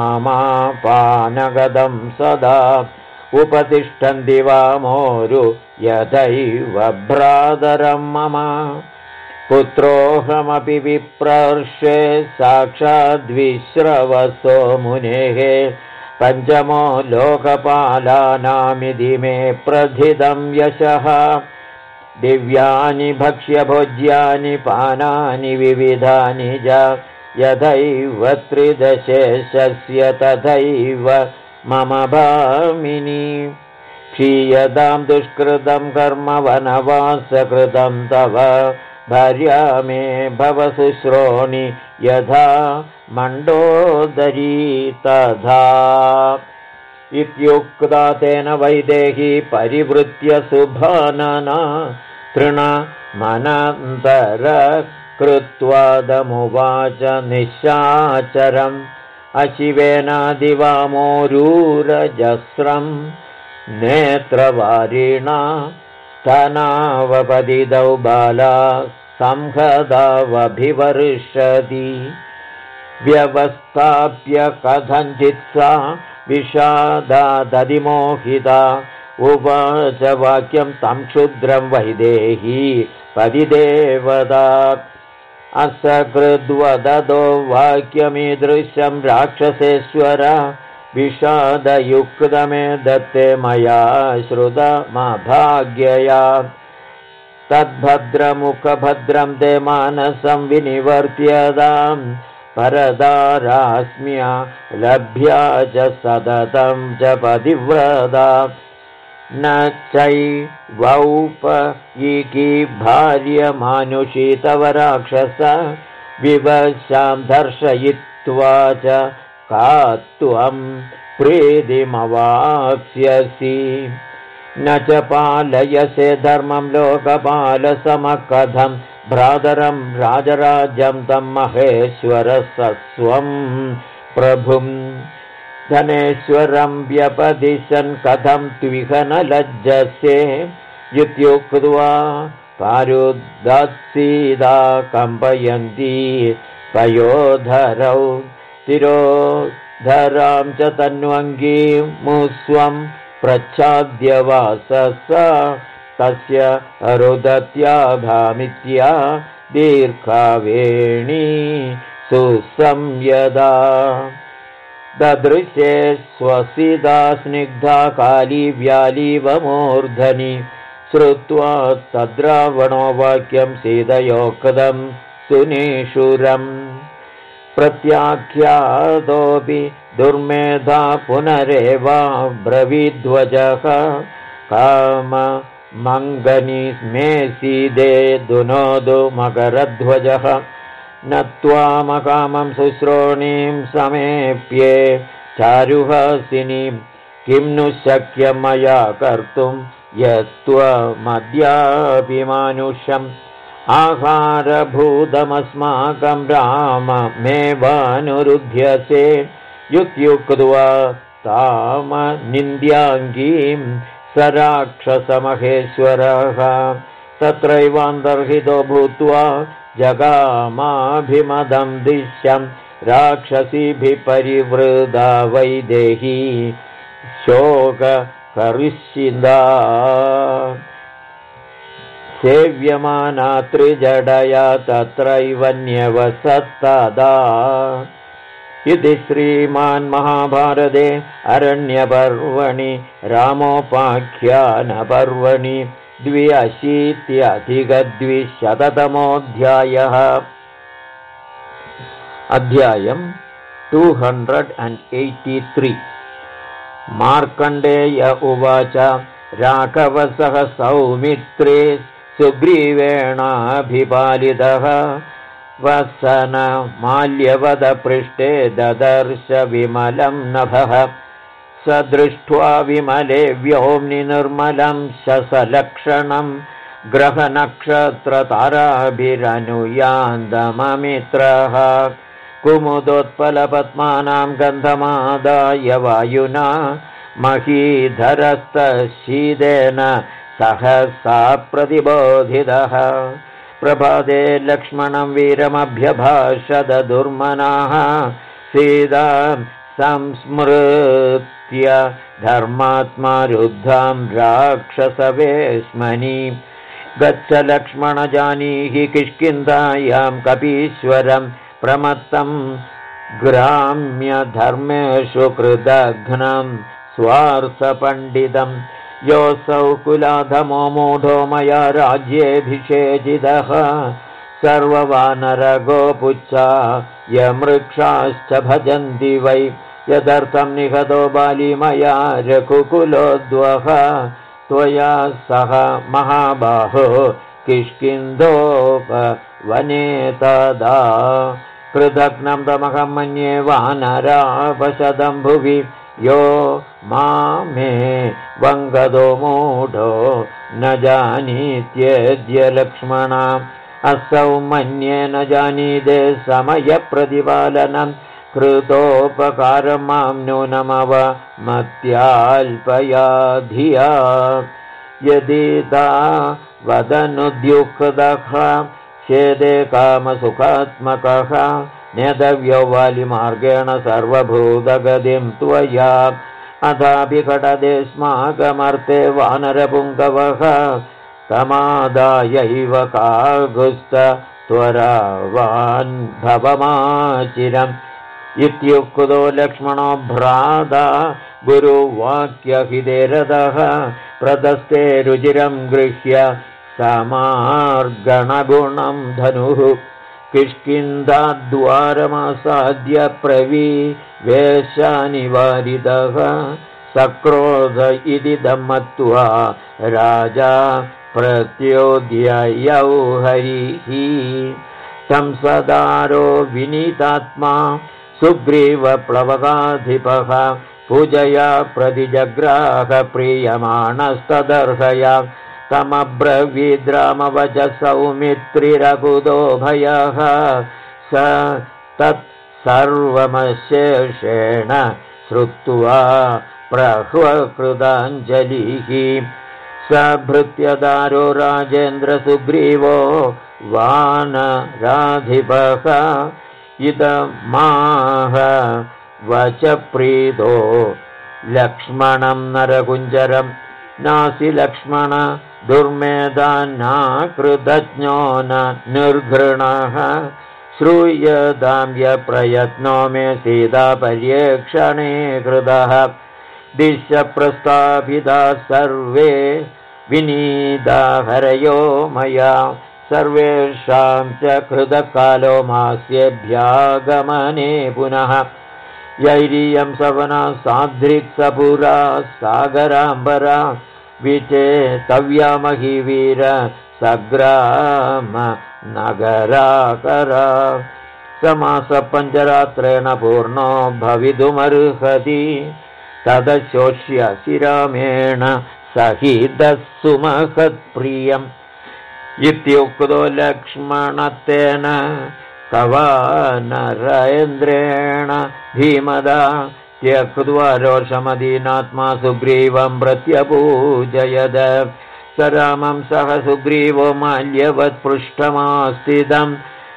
मामापानगदं सदा उपतिष्ठन्ति वामोरु यथैव भ्रातरं मम पुत्रोऽहमपि विप्रर्षे साक्षाद्विश्रवसो मुनेः पञ्चमो लोकपालानामिति मे प्रथितं यशः दिव्यानि भक्ष्यभोज्यानि पानानि विविधानि च यथैव त्रिदशेशस्य तथैव मम भामिनी क्षीयतां दुष्कृतं कर्म वनवासकृतं तव भार्या मे भव शुश्रोणि यथा मण्डोदरी तथा इत्युक्ता तेन वैदेही परिवृत्य सुभानना तृणमनन्तर कृत्वादमुवाच निशाचरम् अशिवेनादिवामोरूरजस्रम् नेत्रवारिणा स्तनावपदितौ बाला संहदावभिवर्षति व्यवस्थाप्य कथञ्चित्सा विषादादधिमोहिता उवाच वाक्यं तं क्षुद्रं वैदेही पतिदेवता असकृद्वदतो वाक्यमीदृशं राक्षसेश्वर विषादयुक्तमे दत्ते मया श्रुतमभाग्यया तद्भद्रमुखभद्रं ते मानसं विनिवर्त्यताम् परदारास्म्य लभ्या च सततं च पतिव्रता न चैवौपयिकी भार्यमानुषी तव राक्षस विवशां दर्शयित्वा च का त्वं प्रीतिमवाप्स्यसि न च पालयसे धर्मं लोकपालसमकथं भ्रातरं राजराज्यं तं महेश्वरसस्वं प्रभुं धनेश्वरं व्यपदिशन् कथं त्विह न लज्जसे इत्युक्त्वा पारुदत्सीदा कम्पयन्ती पयोधरौ तिरोधरां च तन्वङ्गीं मुस्वं प्रच्छाद्यवाससा तस्य रुदत्याभामित्या दीर्घावेणी सुसंयदा ददृशे स्वसिदा स्निग्धा काली व्यालीव मूर्धनि श्रुत्वा तद्रावणो वाक्यं सीतयोक्तं सुनिशुरम् प्रत्याख्यातोऽपि दुर्मेधा पुनरेवा ब्रवीध्वजः काममङ्गनी मे सीदे दुनोदु मकरध्वजः न त्वामकामं शुश्रोणीं समेप्ये चारुहासिनीं किं नु शक्यं मया कर्तुं यत्त्वमद्यापि मानुषम् आहारभूतमस्माकं राममेवानुरुध्यसे इत्युक्त्वा तामनिन्द्याङ्गीं स राक्षसमहेश्वरः तत्रैवान्तर्हितो भूत्वा जगामाभिमदं दिश्यं राक्षसीभिः परिवृदा वैदेही शोककरुषिदा सेव्यमाना त्रिजडया तत्रैव न्यवसत्तदा इति श्रीमन्महाभारते अरण्यपर्वणि रामोपाख्यानपर्वणि 82-द्विशततमोऽध्यायः अध्यायं 283 मार्कण्डेय उवाच राघवसः सौमित्रे सुग्रीवेणाभिपालितः वसनमाल्यवदपृष्ठे ददर्श विमलं नभः स दृष्ट्वा विमले व्योम्नि निर्मलं शशलक्षणं ग्रहनक्षत्रताराभिरनुयान्दममित्रः कुमुदोत्पलपद्मानां गन्धमादाय वायुना महीधरस्तशीदेन सहसा प्रतिबोधितः प्रभाते लक्ष्मणं वीरमभ्यभाषद दुर्मनाः सीतां संस्मृत्य धर्मात्मा रुद्धां राक्षसवेश्मनि गच्छ लक्ष्मण जानीहि किष्किन्धायां कपीश्वरं प्रमत्तं ग्राम्यधर्मेषु कृदघ्नं स्वार्थपण्डितं योऽसौ कुलाधमो मूढो मया राज्येऽभिषेचितः सर्ववानरगोपुच्छा यमृक्षाश्च भजन्ति वै यदर्थं निहतो बाली मया रघुकुलोद्वः त्वया सह महाबाहो किष्किन्धोपवने तदा कृतघ्नं तमहं मन्ये वानरापशदं भुवि यो मामे वङ्गदो मूढो न जानीत्यद्य लक्ष्मणा असौ मन्ये न जानीते समयप्रतिपालनं कृतोपकारं मां नूनमवमत्याल्पया धिया यदि तावदनुद्युक्तः शेदे कामसुखात्मकः नेतव्यो वालिमार्गेण सर्वभूतगतिं त्वया अथापि घटदेस्माकमर्थे वानरपुङ्गवः तमादायैव कागुस्त त्वरावान् भवमाचिरम् इत्युक्तो लक्ष्मणो भ्राता गुरुवाक्यहितेरतः प्रदस्ते रुचिरं गृह्य समार्गणगुणं धनुः किष्किन्धाद्वारमासाद्य प्रविवेशानिवारितः सक्रोध इति दम्मत्वा राजा प्रत्योद्ययौ हरिः संसदारो विनीतात्मा सुग्रीवप्लवगाधिपः पूजया प्रतिजग्राह प्रीयमाणस्तदर्हया तमब्रवीद्रामवच सौमित्रिरकुतो भयः स तत्सर्वमशेषेण श्रुत्वा प्रह्वकृताञ्जलिः सभृत्यदारो राजेन्द्रसुग्रीवो वानराधिपः इदमाह वच प्रीतो लक्ष्मणं नरकुञ्जरं नासि लक्ष्मण दुर्मेधान्नाकृतज्ञो न निर्घृणः श्रूयतां यप्रयत्नो मे सीतापर्येक्षणे कृतः दिशप्रस्तापिता सर्वे विनीता हरयो मया सर्वेषां च कृतकालो मास्येभ्यागमने पुनः यैरियं सवना साद्रिक्सपुरा सागराम्बरा विचेतव्या महीवीर सग्राम नगराकरा समासपञ्चरात्रेण पूर्णो भवितुमर्हति तदशोष्य शिरामेण सहितः सुमहत्प्रियम् इत्युक्तो लक्ष्मणतेन कवानरेन्द्रेण धीमदा त्यक्त्वा रोषमदीनात्मा सुग्रीवं प्रत्यपूजयद स रामं सह सुग्रीवो माल्यवत्पृष्ठमास्थितं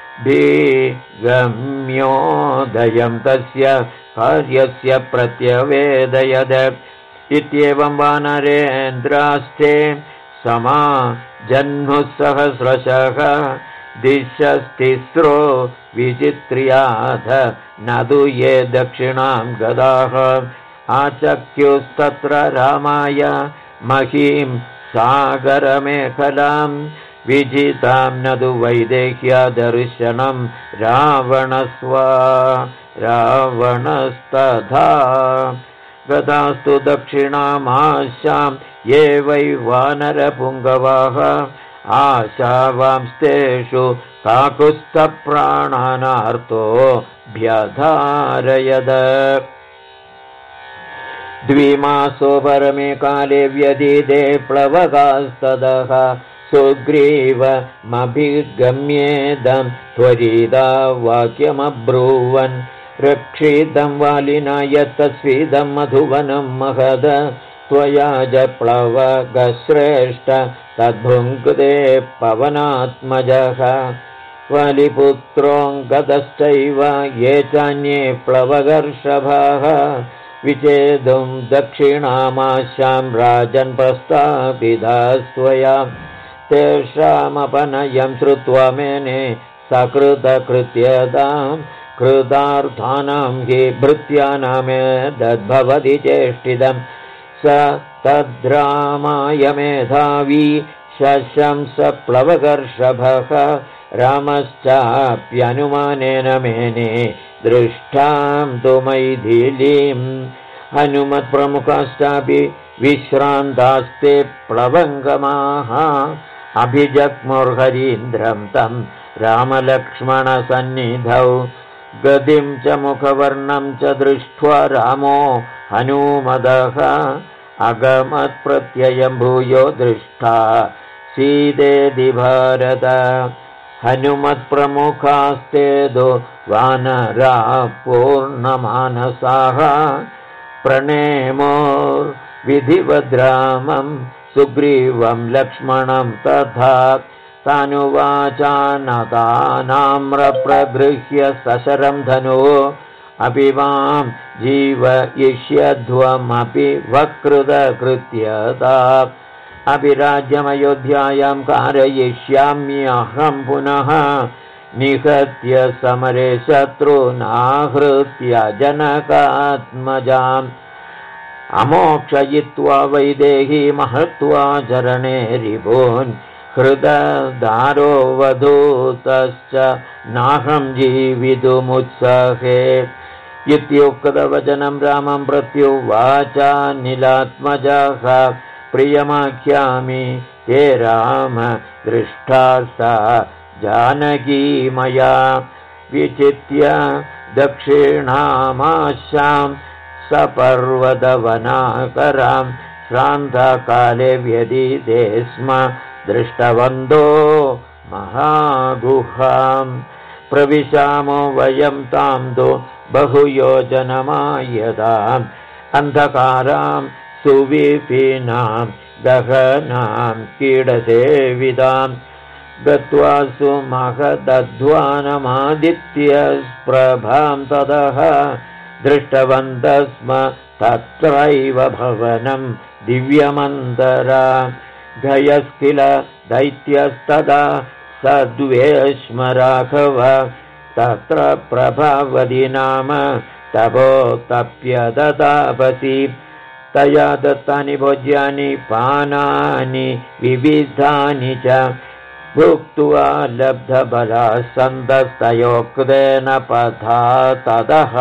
भीगम्योदयं तस्य कार्यस्य प्रत्यवेदयद इत्येवं वानरेन्द्रास्ते समाजह्नुः सहस्रशः दिशस्तिस्रो विचित्र्याथ न तु ये दक्षिणां गदाः आचक्युस्तत्र रामाय महीं सागरमेखलां विजितां न तु वैदेह्यदर्शनं रावणस्तथा गतास्तु दक्षिणामाशां ये वै वानरपुङ्गवाः आशावांस्तेषु काकुत्स्थप्राणानार्तो व्यधारयद द्विमासो परमे काले व्यतीते प्लवकास्ततः सुग्रीवमभिगम्येदं त्वरिता वाक्यमब्रूवन् रक्षितं वालिना यत्तस्विदं मधुवनं महद त्वया च प्लवगश्रेष्ठ तद्भुङ्क्ते पवनात्मजः वलिपुत्रोऽङ्गदश्चैव ये चान्ये प्लवगर्षभाः विचेदुं दक्षिणामाशां राजन् प्रस्तापितास्त्वया तेषामपनयं श्रुत्वा मेने सकृतकृत्यतां कृतार्थानां हि भृत्यानामेतद्भवति चेष्टितं स तद्रामाय मेधावी शशंस प्लवगर्षभः रामश्चाप्यनुमानेन मेने दृष्टां तु मैथिलीं हनुमत्प्रमुखाश्चापि विश्रान्तास्ते प्लवङ्गमाः अभिजग्मुर्हरीन्द्रं तं रामलक्ष्मणसन्निधौ गतिं च मुखवर्णं च दृष्ट्वा रामो हनूमदः अगमत्प्रत्ययं भूयो दृष्टा सीतेति भारत हनुमत्प्रमुखास्ते दो वानरा पूर्णमानसाः प्रणेमो विधिवद्रामं सुग्रीवं लक्ष्मणं तथा तानुवाचानतानाम्रप्रगृह्य सशरं धनु अपि मां जीवयिष्यध्वमपि वकृतकृत्यता अपि राज्यमयोध्यायां कारयिष्याम्यहं पुनः निहत्य समरे शत्रूनाहृत्य जनकात्मजाम् अमोक्षयित्वा वैदेही महत्वा चरणे रिपून् हृददारो वधूतश्च नाहं जीवितुमुत्सहे इत्युक्तवचनं रामं प्रत्युवाचा नीलात्मजः प्रियमाख्यामि ते राम दृष्टा सा जानकी मया विचित्य दक्षिणामाशां सपर्वतवनाकरां श्रान्तकाले व्यतीते स्म दृष्टवन्तो महागुहां प्रविशामो वयं तां तु बहुयोजनमायताम् अन्धकारां सुविपीनां दहनां कीडसेवितां गत्वा सुमहदध्वानमादित्यप्रभां ततः दृष्टवन्तः स्म तत्रैव भवनं दिव्यमन्तरा गयस्किल दैत्यस्तदा सद्वेश्म राघव तत्र प्रभावती नाम तपोतप्यदतापसि तया दत्तानि भोज्यानि पानानि विविधानि च भुक्त्वा लब्धबला सन्तस्तयोक्तेन पथा ततः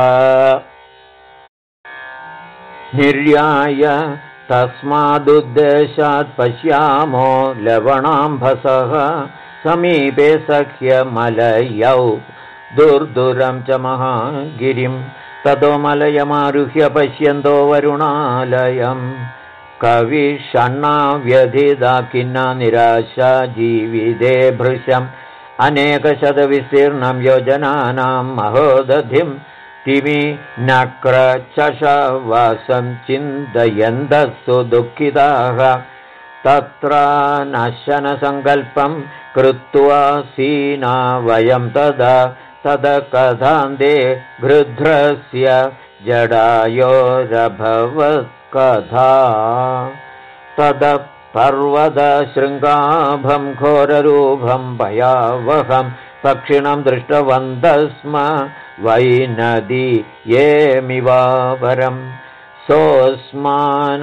निर्याय तस्मादुद्देशात् पश्यामो लवणाम्भसः समीपे सख्यमलयौ दुर्दुरं च महागिरिं ततो मलयमारुह्य पश्यन्तो वरुणालयम् कविषण्णा व्यधिता खिन्ना निराशा जीविते भृशम् अनेकशतविस्तीर्णं योजनानां महोदधिं तिमि नक्रचषवासं चिन्तयन्तः सुदुःखिताः तत्र नशनसङ्कल्पं कृत्वा सीना वयं तदा तदकथान्ते गृध्रस्य जडायोरभवत् कथा ततः पर्वतशृङ्गाभं घोररूपं भयावहं पक्षिणं दृष्टवन्तः स्म वैनदीयेमिवापरम् सोऽस्मान्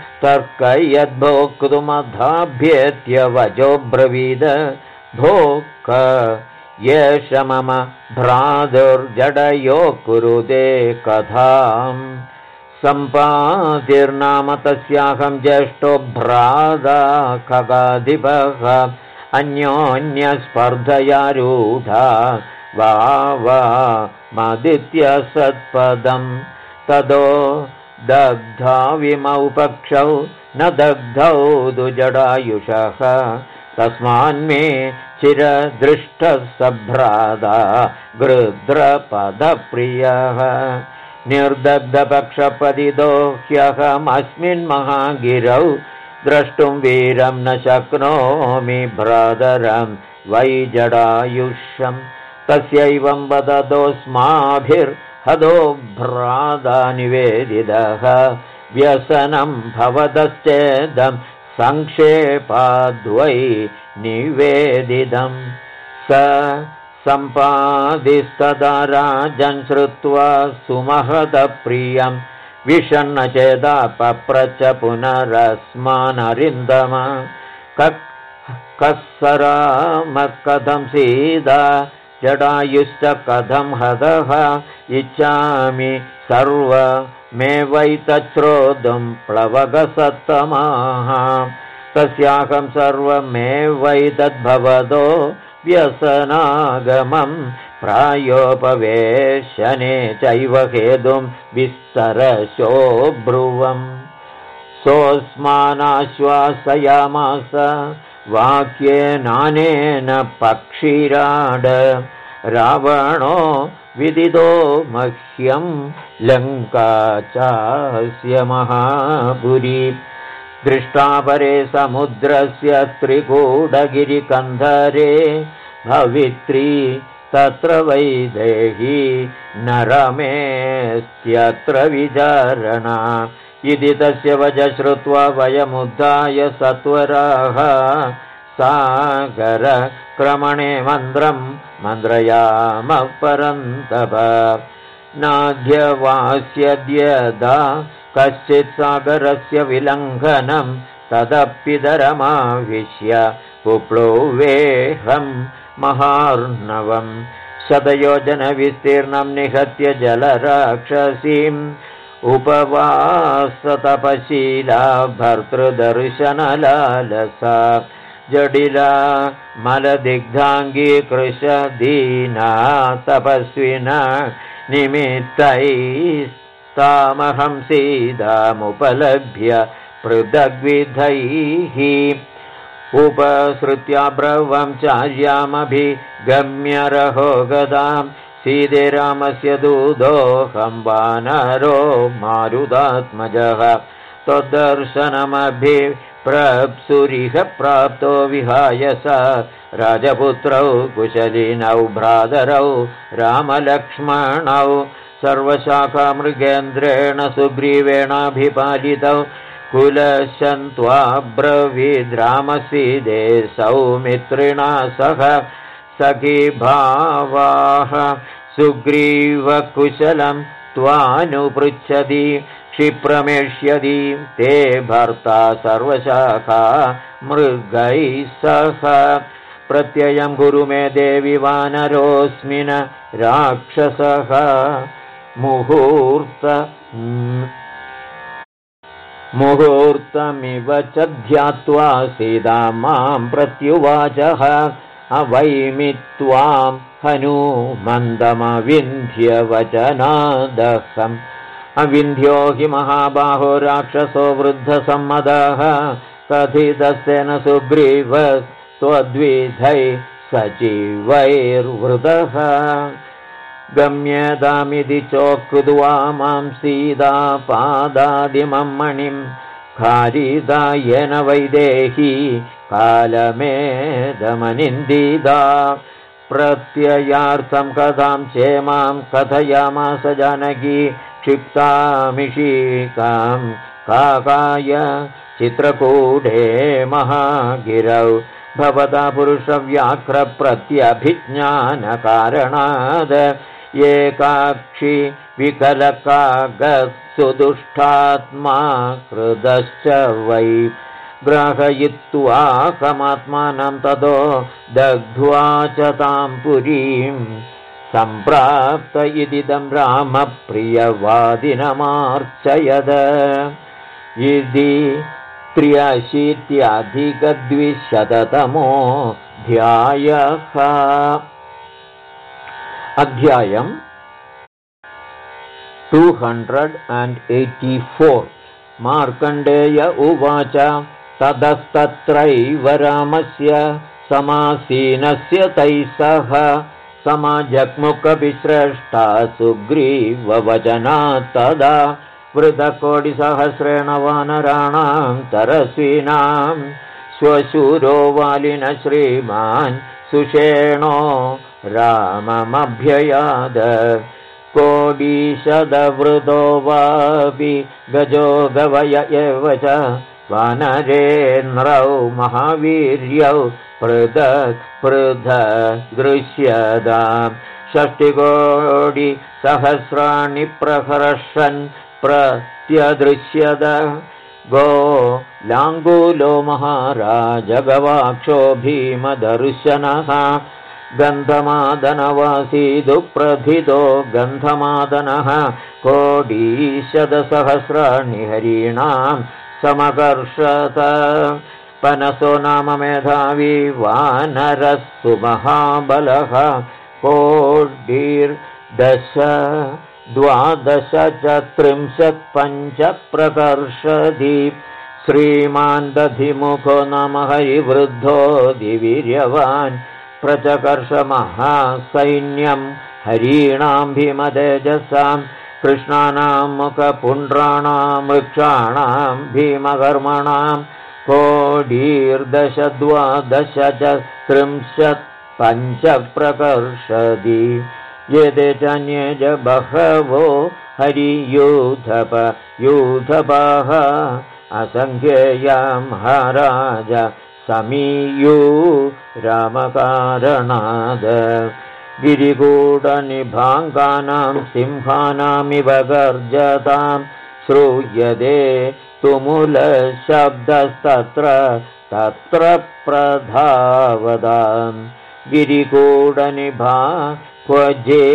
तर्कयद्भोक्तुमधाभ्येत्य वचो ब्रवीद भोक् येष मम भ्रातुर्जडयो कुरुते कथाम् सम्पातिर्नाम तस्याहं ज्येष्ठो भ्राता खगाधिपः अन्योन्यस्पर्धयारूढा वा मदित्यसत्पदं ततो दग्धा विमौ पक्षौ न दग्धौ तु जडायुषः तस्मान्मे चिरदृष्टः सभ्राता गृध्रपदप्रियः निर्दग्धपक्षपतितो ह्यहमस्मिन् महागिरौ द्रष्टुं वीरं न शक्नोमि भ्रातरं वै जडायुषं तस्यैवं वदतोऽस्माभिर्हदो भ्राता निवेदितः व्यसनं भवतश्चेदं संक्षेपाद्वै निवेदितं स सम्पादिस्तदा राजन् श्रुत्वा सुमहदप्रियं विषण्ण चेदा पप्रच पुनरस्मानरिन्दम कस्सराम कथं सीता जटायुश्च कथं हतः इच्छामि सर्वमेवैतच्छ्रोतुं प्लवगसत्तमाः तस्याहं सर्वमेवैतद्भवतो व्यसनागमं प्रायोपवेशने चैव हेतुं विस्तरशो ब्रुवम् सोऽस्मानाश्वासयामास वाक्येनानेन पक्षिराड रावणो विदितो मह्यं लङ्का चास्य महापुरी दृष्टापरे समुद्रस्य त्रिकूटगिरिकन्धरे भवित्री तत्र वैदेही न रमेस्त्यत्र विचारणा इति तस्य वच श्रुत्वा वयमुद्धाय सत्वराः सागरक्रमणे मन्त्रं मन्त्रयामः परन्तप नाध्यवास्यद्यदा कश्चित् सागरस्य विलङ्घनं तदपितरमाविश्य पुप्लुवेहं महार्णवं शतयोजनविस्तीर्णं निहत्य जलराक्षसीम् उपवासतपशीला भर्तृदर्शनलालसा जडिला मलदिग्धाङ्गीकृशदीना तपस्विना निमित्तैस्तामहं सीतामुपलभ्य पृथग्विधैः उपसृत्याब्रवं चार्यामभिगम्य रहो गदां सीते रामस्य दूतोऽहं वानरो मारुतात्मजः त्वद्दर्शनमभिप्रप्सुरिह प्राप्तो विहाय स राजपुत्रौ कुशलिनौ भ्रातरौ रामलक्ष्मणौ सर्वशाखामृगेन्द्रेण सुग्रीवेणाभिपालितौ कुलशन्त्वाब्रवीद्रामसीदे सौमित्रिणा सह सखीभावाः सुग्रीवकुशलं त्वानुपृच्छति क्षिप्रमेष्यति ते भर्ता सर्वशाखा मृगैः सह प्रत्ययं कुरु मे देवि वानरोऽस्मिन् राक्षसः मुहूर्तमिव च ध्यात्वा सीता मां प्रत्युवाचः अवैमि त्वां हनूमन्दमविन्ध्यवचनादहम् अविन्ध्यो हि महाबाहो राक्षसो वृद्धसम्मदः कथितस्तेन सुग्रीवस्त्वद्विधैः सचिवैर्वृतः गम्यतामिति चोक्त्वा मां सीतापादादिमं मणिं खारिता येन वैदेही कालमेदमनिन्दिता प्रत्ययार्थं कथां क्षेमां कथयामास जानकी क्षिप्तामिषीकां काकाय चित्रकूटे महागिरौ भवता पुरुषव्याघ्रप्रत्यभिज्ञानकारणाद् एकाक्षी विकलकागत्सुदुष्टात्मा कृतश्च वै ग्राहयित्वाहमात्मानं ततो दग्ध्वा च तां पुरीं सम्प्राप्त इदिदं रामप्रियवादिनमार्चयद इति 83-200तमोऽध्यायः अध्यायम् 284 मार्कण्डेय उवाच ततस्तत्रैव रामस्य समासीनस्य तैः सह समाजग्मुखविश्रेष्टा सुग्रीववचनात् तदा वृतकोटिसहस्रेण वानराणां तरस्विनां स्वशूरो वालिन श्रीमान् सुषेणो राममभ्ययाद कोटिशतवृतो वापि गजो गवय एव च वानरेन्द्रौ महावीर्यौ पृथग्दृश्यताम् 60,000,000 प्रहर्षन् प्रत्यदृश्यत गो लाङ्गूलो महाराज गवाक्षो भीमदर्शनः गन्धमादनवासी दुःप्रथितो गन्धमादनः कोटिशतसहस्राणि हरीणां समकर्षत पनसो नाम मेधावी वानरः सुमहाबलः कोटिर्दश 12 च 35 प्रकर्षति श्रीमान् दधिमुखो नाम हरिवृद्धो दिवीर्यवान् प्रचकर्षमहासैन्यं हरीणां भीमतेजसां कृष्णानां मुखपुण्ड्राणां वृक्षाणां भीमकर्मणां कोटिर्दश 12 च 35 प्रकर्षति एते चान्ये च बहवो हरियूथपाः असङ्ख्येया महाराज समीयू रामकारणाद गिरिकूटनिभाङ्गानां सिंहानामिव गर्जतां श्रूयते तुमुलशब्दस्तत्र प्रधावतां गिरिकूटनिभा क्वजे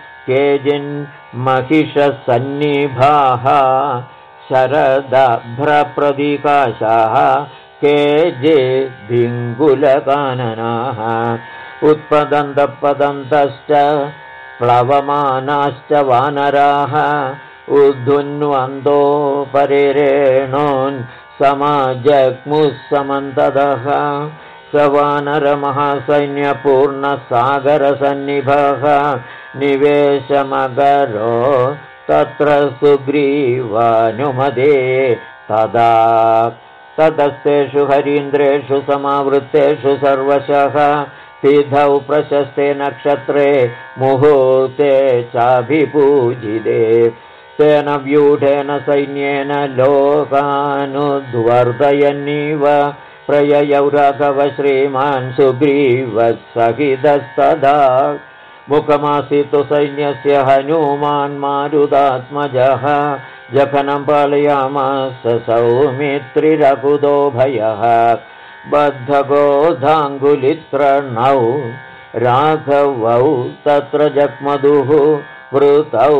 केजिन्महिषसन्निभाः शरदभ्रप्रदिकाशाः केजे भिङ्गुलकाननाः उत्पतन्तपतन्तश्च प्लवमानाश्च वानराः उद्धुन्वन्तो परिरेणोन् समाजग्मुः समन्ततः स वानरमहासैन्यपूर्णसागरसन्निभः निवेशमगरो तत्र सुग्रीवानुमदे तदा ततस्तेषु हरीन्द्रेषु समावृत्तेषु सर्वशः सिद्धौ प्रशस्ते नक्षत्रे मुहूर्ते चाभिपूजिते तेन व्यूढेन सैन्येन लोकानुद्वर्तयन्निव प्रययौ राघव श्रीमान् सुग्रीवः सहितस्तदा मुखमासीत् सैन्यस्य हनुमान् मारुतात्मजः जखनं पालयामास सौमित्रिरकुतो भयः बद्धगोधाङ्गुलित्रणौ राघवौ तत्र जग्मधुः वृतौ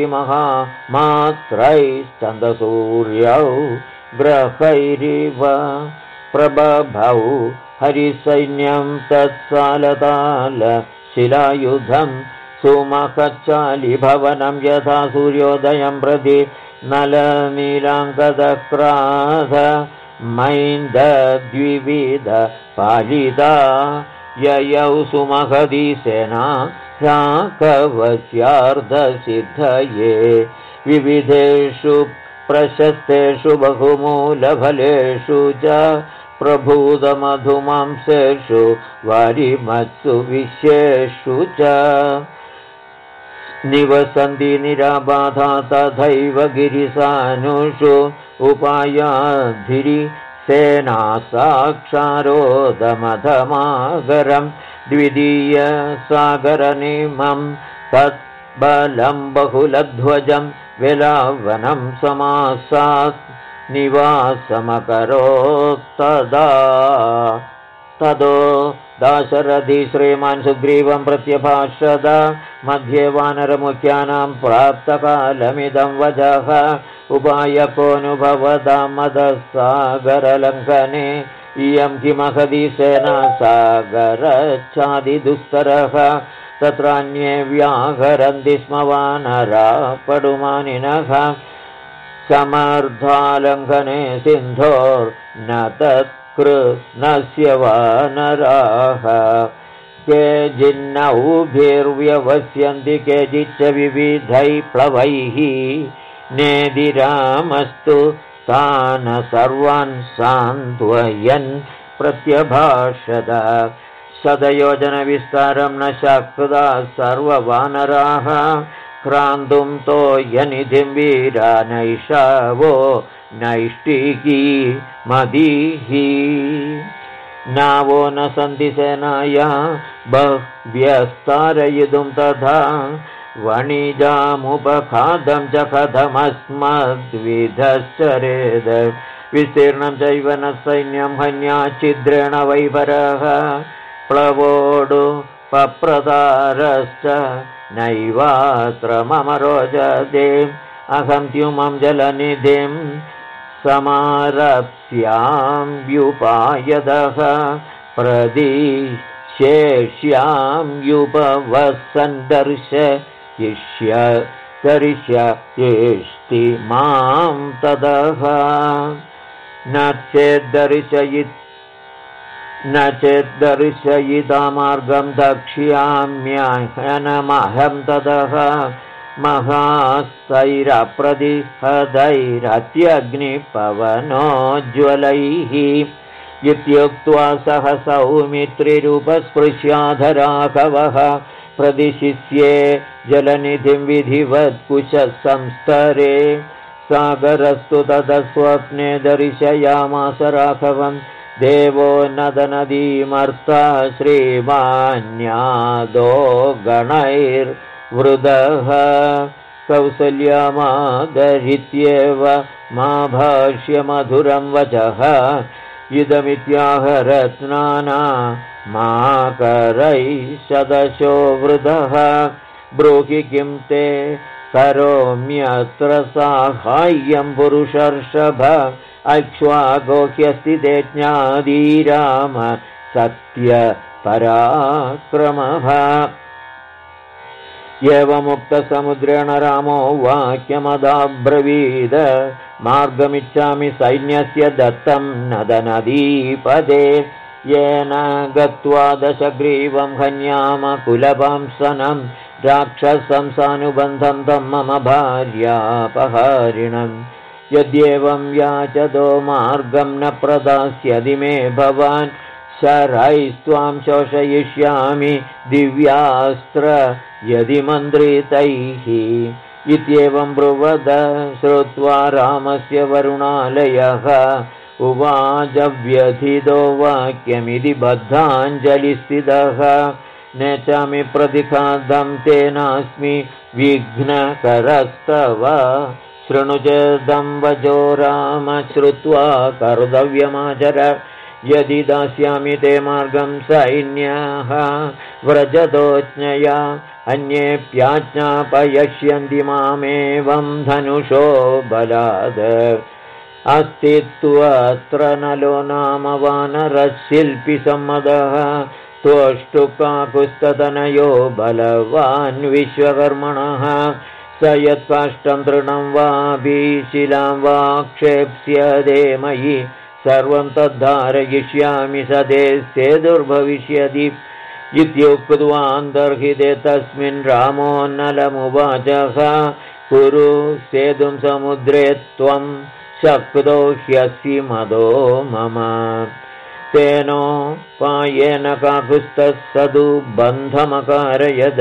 हरिमहामात्रैश्चन्द्रसूर्यौ ग्रहैरिव प्रबभौ हरिसैन्यं तत्सालताल शिलायुधं सुमखच्चालिभवनं यथा सूर्योदयं प्रति नलनीलाङ्गदक्राध मैन्दद्विविध पालिता ययौ सुमहदी सेना राघवस्यार्धसिद्धये विविधेषु प्रशस्तेषु बहुमूलफलेषु च प्रभूतमधुमांसेषु वारिमत्सु विश्येषु च निवसन्ति निराबाधा तथैव गिरिसानुषु उपायाधिरि सेना साक्षारोदमधमागरं द्वितीयसागरनिमं तत्बलं बहुलध्वजं वेलावनं समासात् निवासमकरोत्तदा ततो दाशरथी श्रीमान् सुग्रीवं प्रत्यभाषत मध्ये वानरमुख्यानां प्राप्तकालमिदं वचः उपायकोऽनुभवतां मदसागरलङ्घने इयं किमहदी सेना सागरच्छादिदुस्तरः तत्रान्ये व्याहरन्ति स्म वानरा पडुमानिनः समर्थालङ्घने सिन्धोर्न तत्कृष्णस्य वानराः केचिन्नौभिर्व्यवस्यन्ति केचिच्च विविधैः प्लवैः नेदिरामस्तु तान् सर्वान् सान्त्वयन् प्रत्यभाषत। शतयोजनविस्तारं न शक्ता सर्ववानराः क्रान्तुं तोयनिधिं वीरा नैषावो नैष्टिकी मदीः। नावो न सन्ति सेनाया बह्व्यस्तारयितुं तथा वणिजामुपखादं च कथमस्मद्विधश्चरेद। विस्तीर्णं चैव न सैन्यं हन्या छिद्रेण वैभरः प्लवोडु पप्रदारश्च नैवात्र मम रोचते। अहं द्युमं जलनिधिं समारप्स्याम्युपायतः प्रदिशेष्यां युपवसन् दर्शयिष्येष्ति मां ततः। न चेद्दर्शयिता मार्गं दक्ष्याम्यहनमहं ततः महास्तैरप्रतिहदैरत्यग्निपवनोज्ज्वलैः। इत्युक्त्वा सह सौमित्रिरूपस्पृश्याधराघवः प्रदिशिष्ये जलनिधिं विधिवत्कुशः संस्तरे। सागरस्तु ततः स्वप्ने दर्शयामास राघवं देवो नदनदीमर्ता श्रीमान्यादो गणैर्वृदः। कौसल्यामादरित्येव मा भाष्य मधुरं वचः इदमित्याह रत्नाना मा करैः शदशो वृदः। ब्रूहि किं ते करोम्यत्र साहाय्यं पुरुषर्षभ अक्ष्वागोह्यस्ति ते ज्ञादीराम सत्यपराक्रमः। एवमुक्तसमुद्रेण रामो वाक्यमदाब्रवीद मार्गमिच्छामि सैन्यस्य दत्तं नदनदीपदे येन गत्वा दशग्रीवं हन्याम कुलपांसनं राक्षसं सानुबन्धं तं मम भार्यापहारिणम्। यद्येवं याचदो मार्गं न प्रदास्यति मे भवान् शरैस्त्वां शोषयिष्यामि दिव्यास्त्र यदि मन्त्रितैः। इत्येवं ब्रुवद श्रुत्वा रामस्य वरुणालयः उवाच व्यथितो वाक्यमिति बद्धाञ्जलिस्थितः। नेचामि प्रतिखादं तेनास्मि विघ्नकरस्तव शृणुचेदं वचो राम श्रुत्वा कर्तव्यमाचर। यदि दास्यामि ते मार्गं सैन्याः व्रजतोज्ञया अन्येऽप्याज्ञापयिष्यन्ति मामेवं धनुषो बलाद। अस्तित्वत्र नलो नाम वानरशिल्पिसम्मदः त्वष्टुकाकुस्ततनयो बलवान् विश्वकर्मणः। स यत्काष्ठं तृणं वापि शिलां वा क्षेप्स्यते मयि सर्वं तद्धारयिष्यामि स ते सेदुर्भविष्यति। इत्युक्त्वान्तर्हिते तस्मिन् रामो नलमुवाचः कुरु सेतुं समुद्रे त्वं शक्तो ह्यसि मदो मम। तेनोपायेन काकुस्तः सदु बन्धमकारयद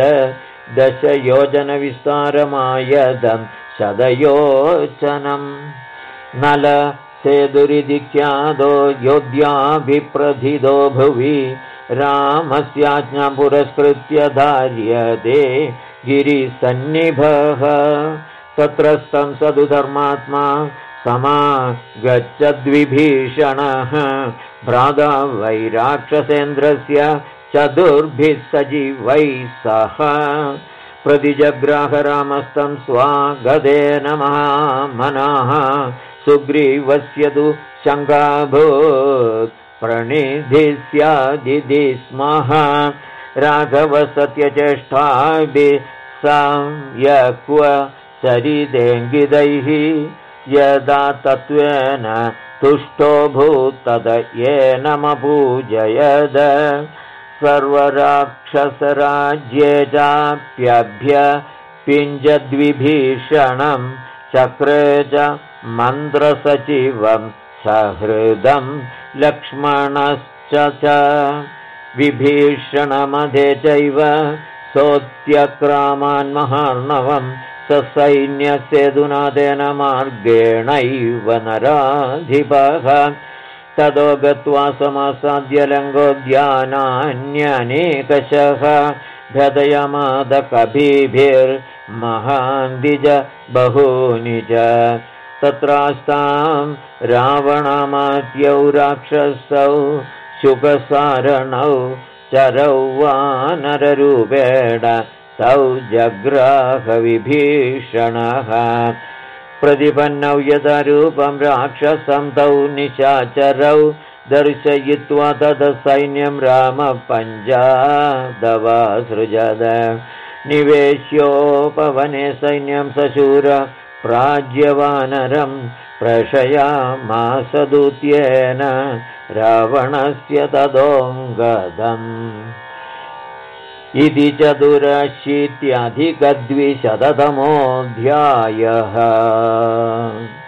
दशयोजनविस्तारमायदं शतयोचनम्। नल सेदुरिति ख्यातो योध्याभिप्रथितो भुवि रामस्याज्ञां पुरस्कृत्य धार्यते गिरिसन्निभः। तत्रस्थं सदु धर्मात्मा समागच्छद्विभीषणः भ्राता वैराक्षसेन्द्रस्य चतुर्भिः सजीवैः सह। प्रतिजग्राह रामस्तं स्वागतेन महामनाः सुग्रीवस्य तु शङ्काभूत् प्रणिधिस्यादिति स्मः। राघवसत्यचेष्टाभिः संयक्व चरितेङ्गितैः यदा तत्त्वेन तुष्टो भूत् तद येनमपूजयद। सर्वराक्षसराज्ये चाप्यभ्य पिञ्जद्विभीषणं चक्रे च मन्त्रसचिवं सहृदं लक्ष्मणश्च विभीषणमध्ये चैव सोऽत्यक्रामान् महार्णवं ससैन्यस्येदुना तेन मार्गेणैव नराधिपः ततो गत्वा समासाद्य लङ्घोद्यानान्यनेकशः भदयमाद कपिभिर्महान्दिज बहूनि च तत्रास्तां रावणमात्यौ राक्षसौ शुकसारणौ चरौ वानररूपेण तौ जग्राहविभीषणः प्रतिपन्नौ यथा रूपं राक्षसं तौ निशाचरौ दर्शयित्वा तदसैन्यं रामः पञ्चादवासृजद निवेश्योपवने सैन्यं सशूर प्राज्यवानरं प्रशयामास दूत्येन रावणस्य तदोऽङ्गदम् इति 84 अधिकद्विशततमोऽध्यायः।